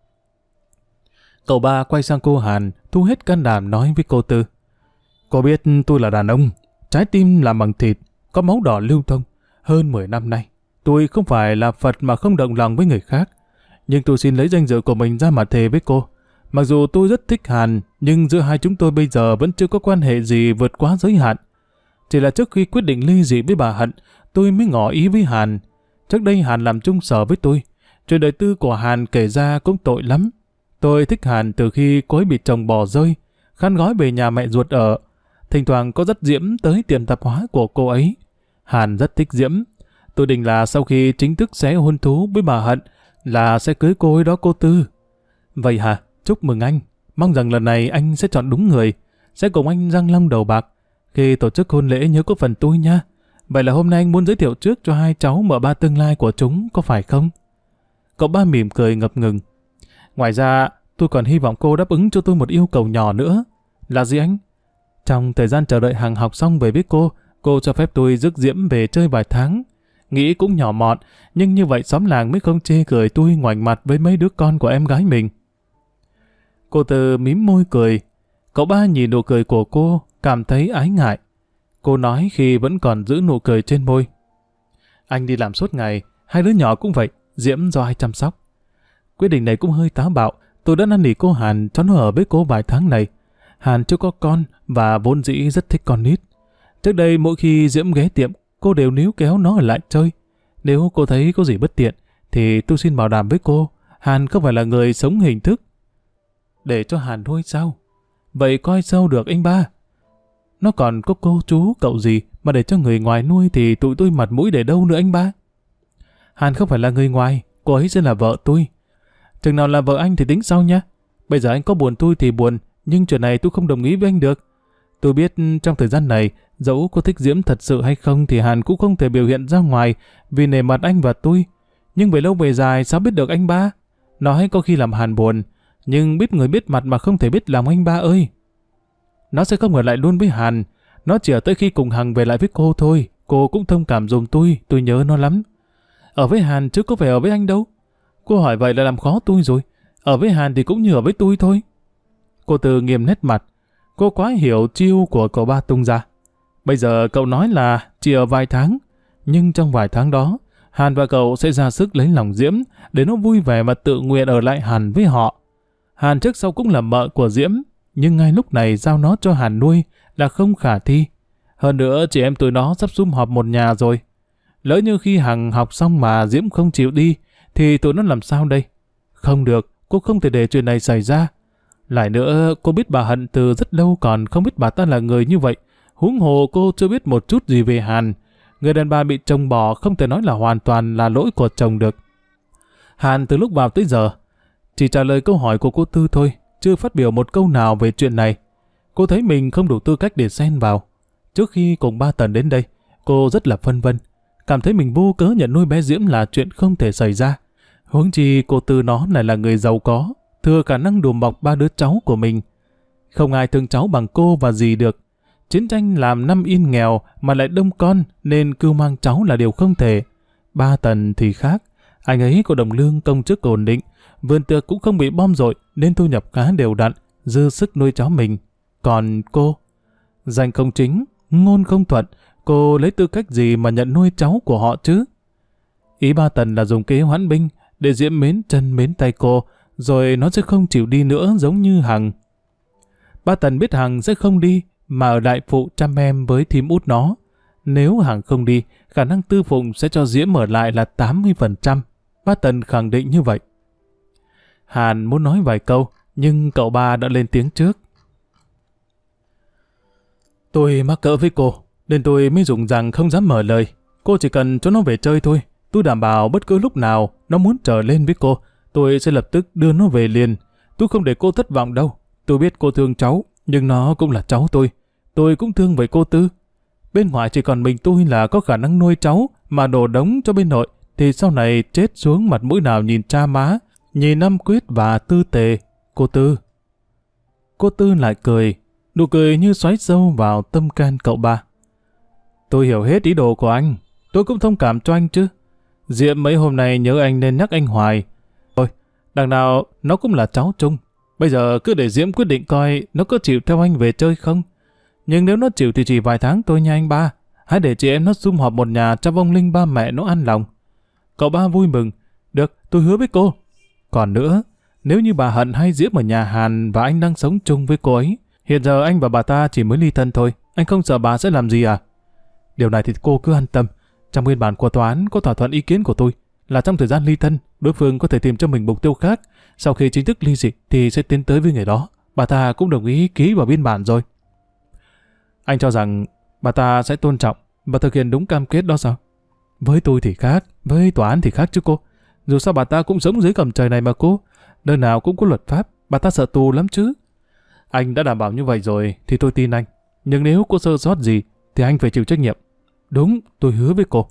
Cậu ba quay sang cô Hàn, thu hết can đảm nói với cô Tư. Cô biết tôi là đàn ông, trái tim làm bằng thịt, có máu đỏ lưu thông. Hơn 10 năm nay, tôi không phải là Phật mà không động lòng với người khác. Nhưng tôi xin lấy danh dự của mình ra mà thề với cô. Mặc dù tôi rất thích Hàn, nhưng giữa hai chúng tôi bây giờ vẫn chưa có quan hệ gì vượt quá giới hạn. Chỉ là trước khi quyết định ly dị với bà Hận, tôi mới ngỏ ý với Hàn. Trước đây Hàn làm chung sở với tôi. Chuyện đời tư của Hàn kể ra cũng tội lắm. Tôi thích Hàn từ khi cô ấy bị chồng bỏ rơi, khăn gói về nhà mẹ ruột ở. Thỉnh thoảng có dắt Diễm tới tiệm tạp hóa của cô ấy. Hàn rất thích Diễm. Tôi định là sau khi chính thức xé hôn thú với bà Hận là sẽ cưới cô ấy đó cô Tư. Vậy hả? Chúc mừng anh. Mong rằng lần này anh sẽ chọn đúng người. Sẽ cùng anh răng long đầu bạc. Khi tổ chức hôn lễ nhớ có phần tôi nha. Vậy là hôm nay anh muốn giới thiệu trước cho hai cháu mở ba tương lai của chúng, có phải không? Cậu ba mỉm cười ngập ngừng. Ngoài ra, tôi còn hy vọng cô đáp ứng cho tôi một yêu cầu nhỏ nữa. Là gì anh? Trong thời gian chờ đợi Hằng học xong về với cô cho phép tôi rước Diễm về chơi vài tháng. Nghĩ cũng nhỏ mọn, nhưng như vậy xóm làng mới không chê cười tôi ngoảnh mặt với mấy đứa con của em gái mình. Cô Tư mím môi cười. Cậu ba nhìn nụ cười của cô, cảm thấy ái ngại. Cô nói khi vẫn còn giữ nụ cười trên môi. Anh đi làm suốt ngày, hai đứa nhỏ cũng vậy, Diễm do ai chăm sóc. Quyết định này cũng hơi táo bạo, tôi đã năn nỉ cô Hàn cho nó ở với cô vài tháng này. Hàn chưa có con và vốn dĩ rất thích con nít. Trước đây mỗi khi Diễm ghé tiệm, cô đều níu kéo nó ở lại chơi. Nếu cô thấy có gì bất tiện, thì tôi xin bảo đảm với cô, Hàn không phải là người sống hình thức. Để cho Hàn nuôi sao? Vậy coi sao được anh ba? Nó còn có cô chú cậu gì mà để cho người ngoài nuôi thì tụi tôi mặt mũi để đâu nữa anh ba? Hàn không phải là người ngoài, cô ấy sẽ là vợ tôi. Chừng nào là vợ anh thì tính sau nhá. Bây giờ anh có buồn tôi thì buồn, nhưng chuyện này tôi không đồng ý với anh được. Tôi biết trong thời gian này, dẫu cô thích Diễm thật sự hay không thì Hàn cũng không thể biểu hiện ra ngoài vì nể mặt anh và tôi. Nhưng về lâu về dài sao biết được anh ba? Nói có khi làm Hàn buồn, nhưng biết người biết mặt mà không thể biết lòng anh ba ơi. Nó sẽ không ở lại luôn với Hàn, nó chỉ ở tới khi cùng Hằng về lại với cô thôi. Cô cũng thông cảm giùm tôi nhớ nó lắm. Ở với Hàn chứ có phải ở với anh đâu. Cô hỏi vậy là làm khó tôi rồi. Ở với Hàn thì cũng như ở với tôi thôi. Cô Tư nghiêm nét mặt. Cô quá hiểu chiêu của cậu ba tung ra. Bây giờ cậu nói là chỉ ở vài tháng, nhưng trong vài tháng đó, Hàn và cậu sẽ ra sức lấy lòng Diễm để nó vui vẻ và tự nguyện ở lại Hàn với họ. Hàn trước sau cũng là mợ của Diễm, nhưng ngay lúc này giao nó cho Hàn nuôi là không khả thi. Hơn nữa chị em tụi nó sắp sum họp một nhà rồi. Lỡ như khi Hằng học xong mà Diễm không chịu đi, thì tụi nó làm sao đây? Không được, cô không thể để chuyện này xảy ra. Lại nữa, cô biết bà Hận từ rất lâu còn không biết bà ta là người như vậy. Huống hồ cô chưa biết một chút gì về Hàn. Người đàn bà bị chồng bỏ không thể nói là hoàn toàn là lỗi của chồng được. Hàn từ lúc vào tới giờ, chỉ trả lời câu hỏi của cô Tư thôi, chưa phát biểu một câu nào về chuyện này. Cô thấy mình không đủ tư cách để xen vào. Trước khi cùng ba Tần đến đây, cô rất là phân vân, cảm thấy mình vô cớ nhận nuôi bé Diễm là chuyện không thể xảy ra. Huống chi cô Tư nó lại là người giàu có, thừa khả năng đùm bọc ba đứa cháu của mình. Không ai thương cháu bằng cô và dì được. Chiến tranh làm năm yên nghèo mà lại đông con nên cưu mang cháu là điều không thể. Ba Tần thì khác. Anh ấy có đồng lương công chức ổn định, vườn tược cũng không bị bom dội nên thu nhập khá đều đặn, dư sức nuôi cháu mình. Còn cô, danh không chính, ngôn không thuận, cô lấy tư cách gì mà nhận nuôi cháu của họ chứ? Ý ba Tần là dùng kế hoãn binh để Diễm mến chân mến tay cô, rồi nó sẽ không chịu đi nữa giống như Hằng. Ba Tần biết Hằng sẽ không đi mà ở lại phụ chăm em với thím út nó. Nếu Hằng không đi, khả năng Tư Phụng sẽ cho Diễm ở lại là 80%. Ba Tần khẳng định như vậy. Hàn muốn nói vài câu, nhưng cậu ba đã lên tiếng trước. Tôi mắc cỡ với cô, nên tôi mới dùng rằng không dám mở lời. Cô chỉ cần cho nó về chơi thôi. Tôi đảm bảo bất cứ lúc nào nó muốn trở lên với cô, tôi sẽ lập tức đưa nó về liền. Tôi không để cô thất vọng đâu. Tôi biết cô thương cháu, nhưng nó cũng là cháu tôi. Tôi cũng thương với cô Tư. Bên ngoài chỉ còn mình tôi là có khả năng nuôi cháu, mà đổ đống cho bên nội, thì sau này chết xuống mặt mũi nào nhìn cha má, nhìn Năm Quyết và Tư Tề. Cô Tư. Cô Tư lại cười, nụ cười như xoáy sâu vào tâm can cậu ba. Tôi hiểu hết ý đồ của anh, tôi cũng thông cảm cho anh chứ. Diệm mấy hôm nay nhớ anh nên nhắc anh hoài. Thôi, đằng nào nó cũng là cháu chung. Bây giờ cứ để Diễm quyết định coi nó có chịu theo anh về chơi không. Nhưng nếu nó chịu thì chỉ vài tháng thôi nha anh ba. Hãy để chị em nó sum họp một nhà cho vong linh ba mẹ nó an lòng. Cậu ba vui mừng. Được, tôi hứa với cô. Còn nữa, nếu như bà Hận hay Diễm ở nhà Hàn và anh đang sống chung với cô ấy, hiện giờ anh và bà ta chỉ mới ly thân thôi, anh không sợ bà sẽ làm gì à? Điều này thì cô cứ an tâm. Trong biên bản của tòa án có thỏa thuận ý kiến của tôi là trong thời gian ly thân, đối phương có thể tìm cho mình mục tiêu khác. Sau khi chính thức ly dị thì sẽ tiến tới với người đó. Bà ta cũng đồng ý ký vào biên bản rồi. Anh cho rằng bà ta sẽ tôn trọng và thực hiện đúng cam kết đó sao? Với tôi thì khác, với tòa án thì khác chứ cô. Dù sao bà ta cũng sống dưới gầm trời này mà cô. Nơi nào cũng có luật pháp, bà ta sợ tù lắm chứ. Anh đã đảm bảo như vậy rồi thì tôi tin anh. Nhưng nếu có sơ sót gì thì anh phải chịu trách nhiệm. Đúng, tôi hứa với cô.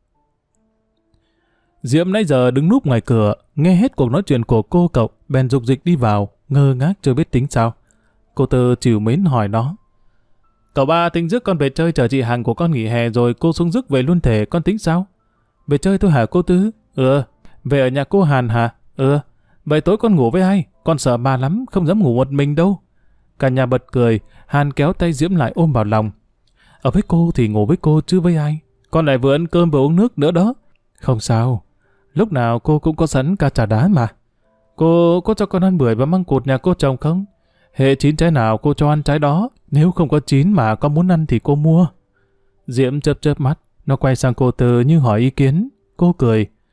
Diễm nãy giờ đứng núp ngoài cửa, nghe hết cuộc nói chuyện của cô cậu, bèn dục dịch đi vào, ngơ ngác chưa biết tính sao. Cô Tư chịu mến hỏi nó. Cậu ba tính rước con về chơi chờ chị Hằng của con nghỉ hè rồi cô xuống rước về luôn thể, con tính sao? Về chơi thôi hả cô Tư? Về ở nhà cô Hàn hả? Vậy tối con ngủ với ai? Con sợ bà lắm, không dám ngủ một mình đâu. Cả nhà bật cười, Hàn kéo tay Diễm lại ôm vào lòng. Ở với cô thì ngủ với cô chứ với ai? Con lại vừa ăn cơm vừa uống nước nữa đó. Không sao, lúc nào cô cũng có sẵn cả trà đá mà. Cô có cho con ăn bưởi và măng cụt nhà cô trồng không? Hệ chín trái nào cô cho ăn trái đó, nếu không có chín mà con muốn ăn thì cô mua. Diễm chớp chớp mắt, nó quay sang cô Tư như hỏi ý kiến. Cô cười.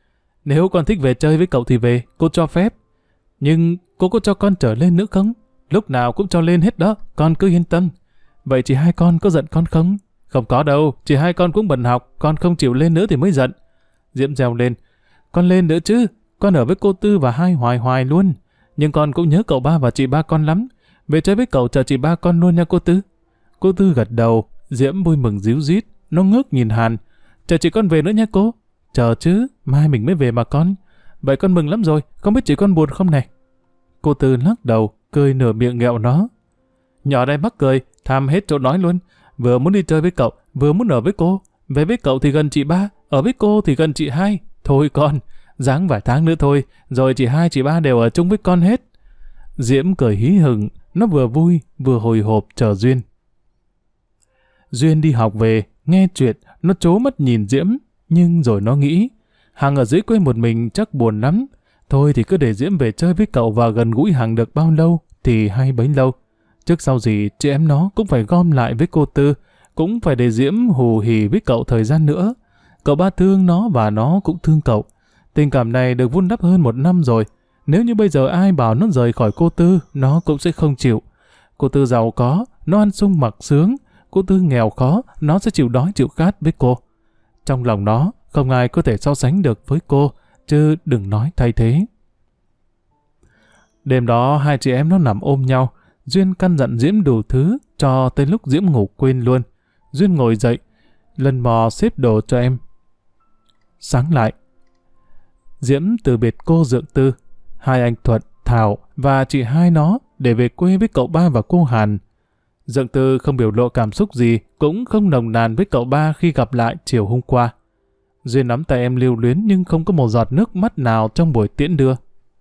Nếu con thích về chơi với cậu thì về, cô cho phép. Nhưng cô có cho con trở lên nữa không? Lúc nào cũng cho lên hết đó, con cứ yên tâm. Vậy chị hai con có giận con không? Không có đâu, chị hai con cũng bận học, con không chịu lên nữa thì mới giận. Diễm reo lên. Con lên nữa chứ, con ở với cô Tư và hai hoài hoài luôn. Nhưng con cũng nhớ cậu ba và chị ba con lắm. Về chơi với cậu chờ chị ba con luôn nha cô Tư. Cô Tư gật đầu, Diễm vui mừng ríu rít, nó ngước nhìn Hàn. Chờ chị con về nữa nha cô. Chờ chứ, mai mình mới về mà con. Vậy con mừng lắm rồi, không biết chị con buồn không này? Cô Tư lắc đầu, cười nửa miệng nghẹo nó. Nhỏ đây mắc cười, tham hết chỗ nói luôn. Vừa muốn đi chơi với cậu, vừa muốn ở với cô. Về với cậu thì gần chị ba, ở với cô thì gần chị hai. Thôi con, ráng vài tháng nữa thôi, rồi chị hai chị ba đều ở chung với con hết. Diễm cười hí hửng, nó vừa vui vừa hồi hộp chờ Duyên. Duyên đi học về, nghe chuyện, nó trố mắt nhìn Diễm, nhưng rồi nó nghĩ, Hằng ở dưới quê một mình chắc buồn lắm. Thôi thì cứ để Diễm về chơi với cậu và gần gũi Hằng được bao lâu thì hay bấy lâu. Trước sau gì chị em nó cũng phải gom lại với cô Tư, cũng phải để Diễm hù hì với cậu thời gian nữa. Cậu ba thương nó và nó cũng thương cậu. Tình cảm này được vun đắp hơn 1 năm rồi. Nếu như bây giờ ai bảo nó rời khỏi cô Tư, nó cũng sẽ không chịu. Cô Tư giàu có, nó ăn sung mặc sướng. Cô Tư nghèo khó, nó sẽ chịu đói chịu khát với cô. Trong lòng nó, không ai có thể so sánh được với cô, chứ đừng nói thay thế. Đêm đó hai chị em nó nằm ôm nhau. Duyên căn dặn Diễm đủ thứ, cho tới lúc Diễm ngủ quên luôn. Duyên ngồi dậy, lần mò xếp đồ cho em. Sáng lại, Diễm từ biệt cô Dượng Tư, hai anh Thuận, Thảo và chị hai nó để về quê với cậu ba và cô Hàn. Dượng Tư không biểu lộ cảm xúc gì, cũng không nồng nàn với cậu ba khi gặp lại chiều hôm qua. Duyên nắm tay em lưu luyến nhưng không có một giọt nước mắt nào trong buổi tiễn đưa.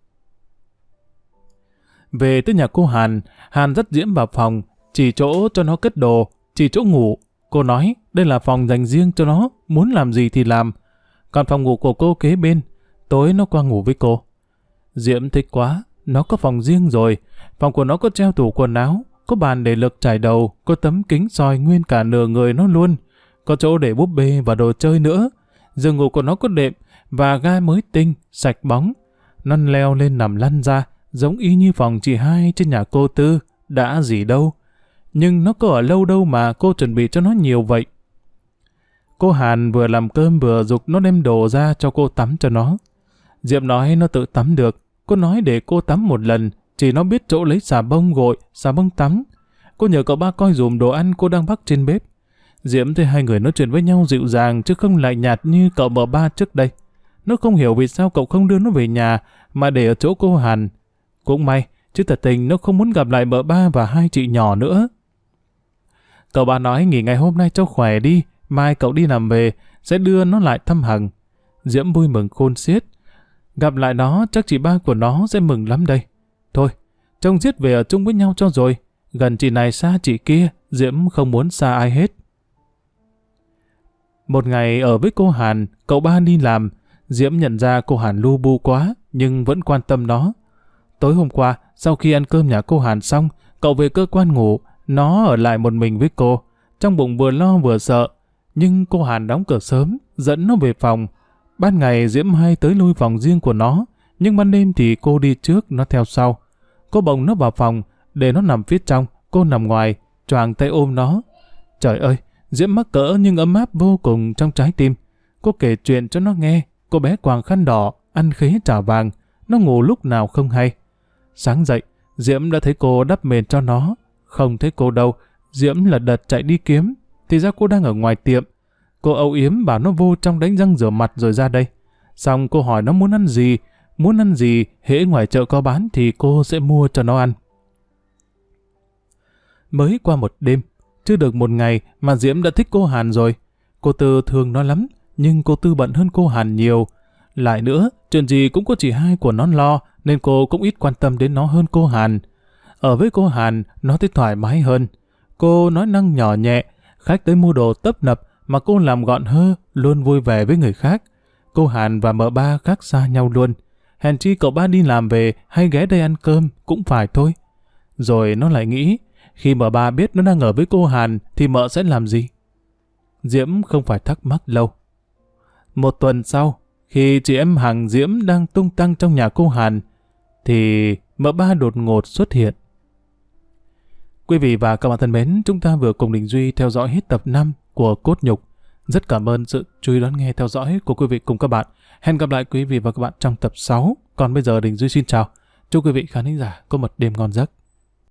Về tới nhà cô Hàn, Hàn dắt Diễm vào phòng, chỉ chỗ cho nó cất đồ, chỉ chỗ ngủ. Cô nói đây là phòng dành riêng cho nó, muốn làm gì thì làm. Còn phòng ngủ của cô kế bên, tối nó qua ngủ với cô. Diễm thích quá, nó có phòng riêng rồi. Phòng của nó có treo tủ quần áo, có bàn để lược trải đầu, có tấm kính soi nguyên cả nửa người nó luôn. Có chỗ để búp bê và đồ chơi nữa. Giường ngủ của nó có đệm và ga mới tinh, sạch bóng. Nó leo lên nằm lăn ra, giống y như phòng chị hai trên nhà cô Tư, đã gì đâu. Nhưng nó có ở lâu đâu mà cô chuẩn bị cho nó nhiều vậy. Cô Hàn vừa làm cơm vừa giục nó đem đồ ra cho cô tắm cho nó. Diệm nói nó tự tắm được. Cô nói để cô tắm một lần, chỉ nó biết chỗ lấy xà bông gội, xà bông tắm. Cô nhờ cậu ba coi dùm đồ ăn cô đang bắc trên bếp. Diễm thấy hai người nói chuyện với nhau dịu dàng chứ không lạnh nhạt như cậu mợ ba trước đây. Nó không hiểu vì sao cậu không đưa nó về nhà mà để ở chỗ cô Hàn. Cũng may, chứ thật tình nó không muốn gặp lại mợ ba và hai chị nhỏ nữa. Cậu ba nói nghỉ ngày hôm nay cho khỏe đi, mai cậu đi làm về, sẽ đưa nó lại thăm Hằng. Diễm vui mừng khôn xiết. Gặp lại nó chắc chị ba của nó sẽ mừng lắm đây. Thôi, trông giết về ở chung với nhau cho rồi. Gần chị này xa chị kia, Diễm không muốn xa ai hết. Một ngày ở với cô Hàn, cậu ba đi làm. Diễm nhận ra cô Hàn lu bu quá, nhưng vẫn quan tâm nó. Tối hôm qua, sau khi ăn cơm nhà cô Hàn xong, cậu về cơ quan ngủ, nó ở lại một mình với cô. Trong bụng vừa lo vừa sợ, nhưng cô Hàn đóng cửa sớm, dẫn nó về phòng. Ban ngày Diễm hay tới lui phòng riêng của nó, nhưng ban đêm thì cô đi trước, nó theo sau. Cô bồng nó vào phòng, để nó nằm phía trong, cô nằm ngoài, choàng tay ôm nó. Trời ơi, Diễm mắc cỡ nhưng ấm áp vô cùng trong trái tim. Cô kể chuyện cho nó nghe, cô bé quàng khăn đỏ, ăn khế chả vàng, nó ngủ lúc nào không hay. Sáng dậy, Diễm đã thấy cô đắp mền cho nó. Không thấy cô đâu, Diễm lật đật chạy đi kiếm, thì ra cô đang ở ngoài tiệm. Cô âu yếm bảo nó vô trong đánh răng rửa mặt rồi ra đây. Xong cô hỏi nó muốn ăn gì, hễ ngoài chợ có bán thì cô sẽ mua cho nó ăn. Mới qua một đêm, chưa được một ngày mà Diễm đã thích cô Hàn rồi. Cô Tư thương nó lắm, nhưng cô Tư bận hơn cô Hàn nhiều. Lại nữa, chuyện gì cũng có chị hai của nó lo, nên cô cũng ít quan tâm đến nó hơn cô Hàn. Ở với cô Hàn, nó thấy thoải mái hơn. Cô nói năng nhỏ nhẹ, khách tới mua đồ tấp nập mà cô làm gọn hơ, luôn vui vẻ với người khác. Cô Hàn và mợ ba khác xa nhau luôn. Hèn chi cậu ba đi làm về hay ghé đây ăn cơm cũng phải thôi. Rồi nó lại nghĩ, khi mợ ba biết nó đang ở với cô Hàn thì mợ sẽ làm gì? Diễm không phải thắc mắc lâu. Một tuần sau, Khi chị em Hằng Diễm đang tung tăng trong nhà cô Hàn, thì mợ ba đột ngột xuất hiện. Quý vị và các bạn thân mến, chúng ta vừa cùng Đình Duy theo dõi hết tập 5 của Cốt Nhục. Rất cảm ơn sự chú ý đón nghe theo dõi của quý vị cùng các bạn. Hẹn gặp lại quý vị và các bạn trong tập 6. Còn bây giờ Đình Duy xin chào. Chúc quý vị khán thính giả có một đêm ngon giấc.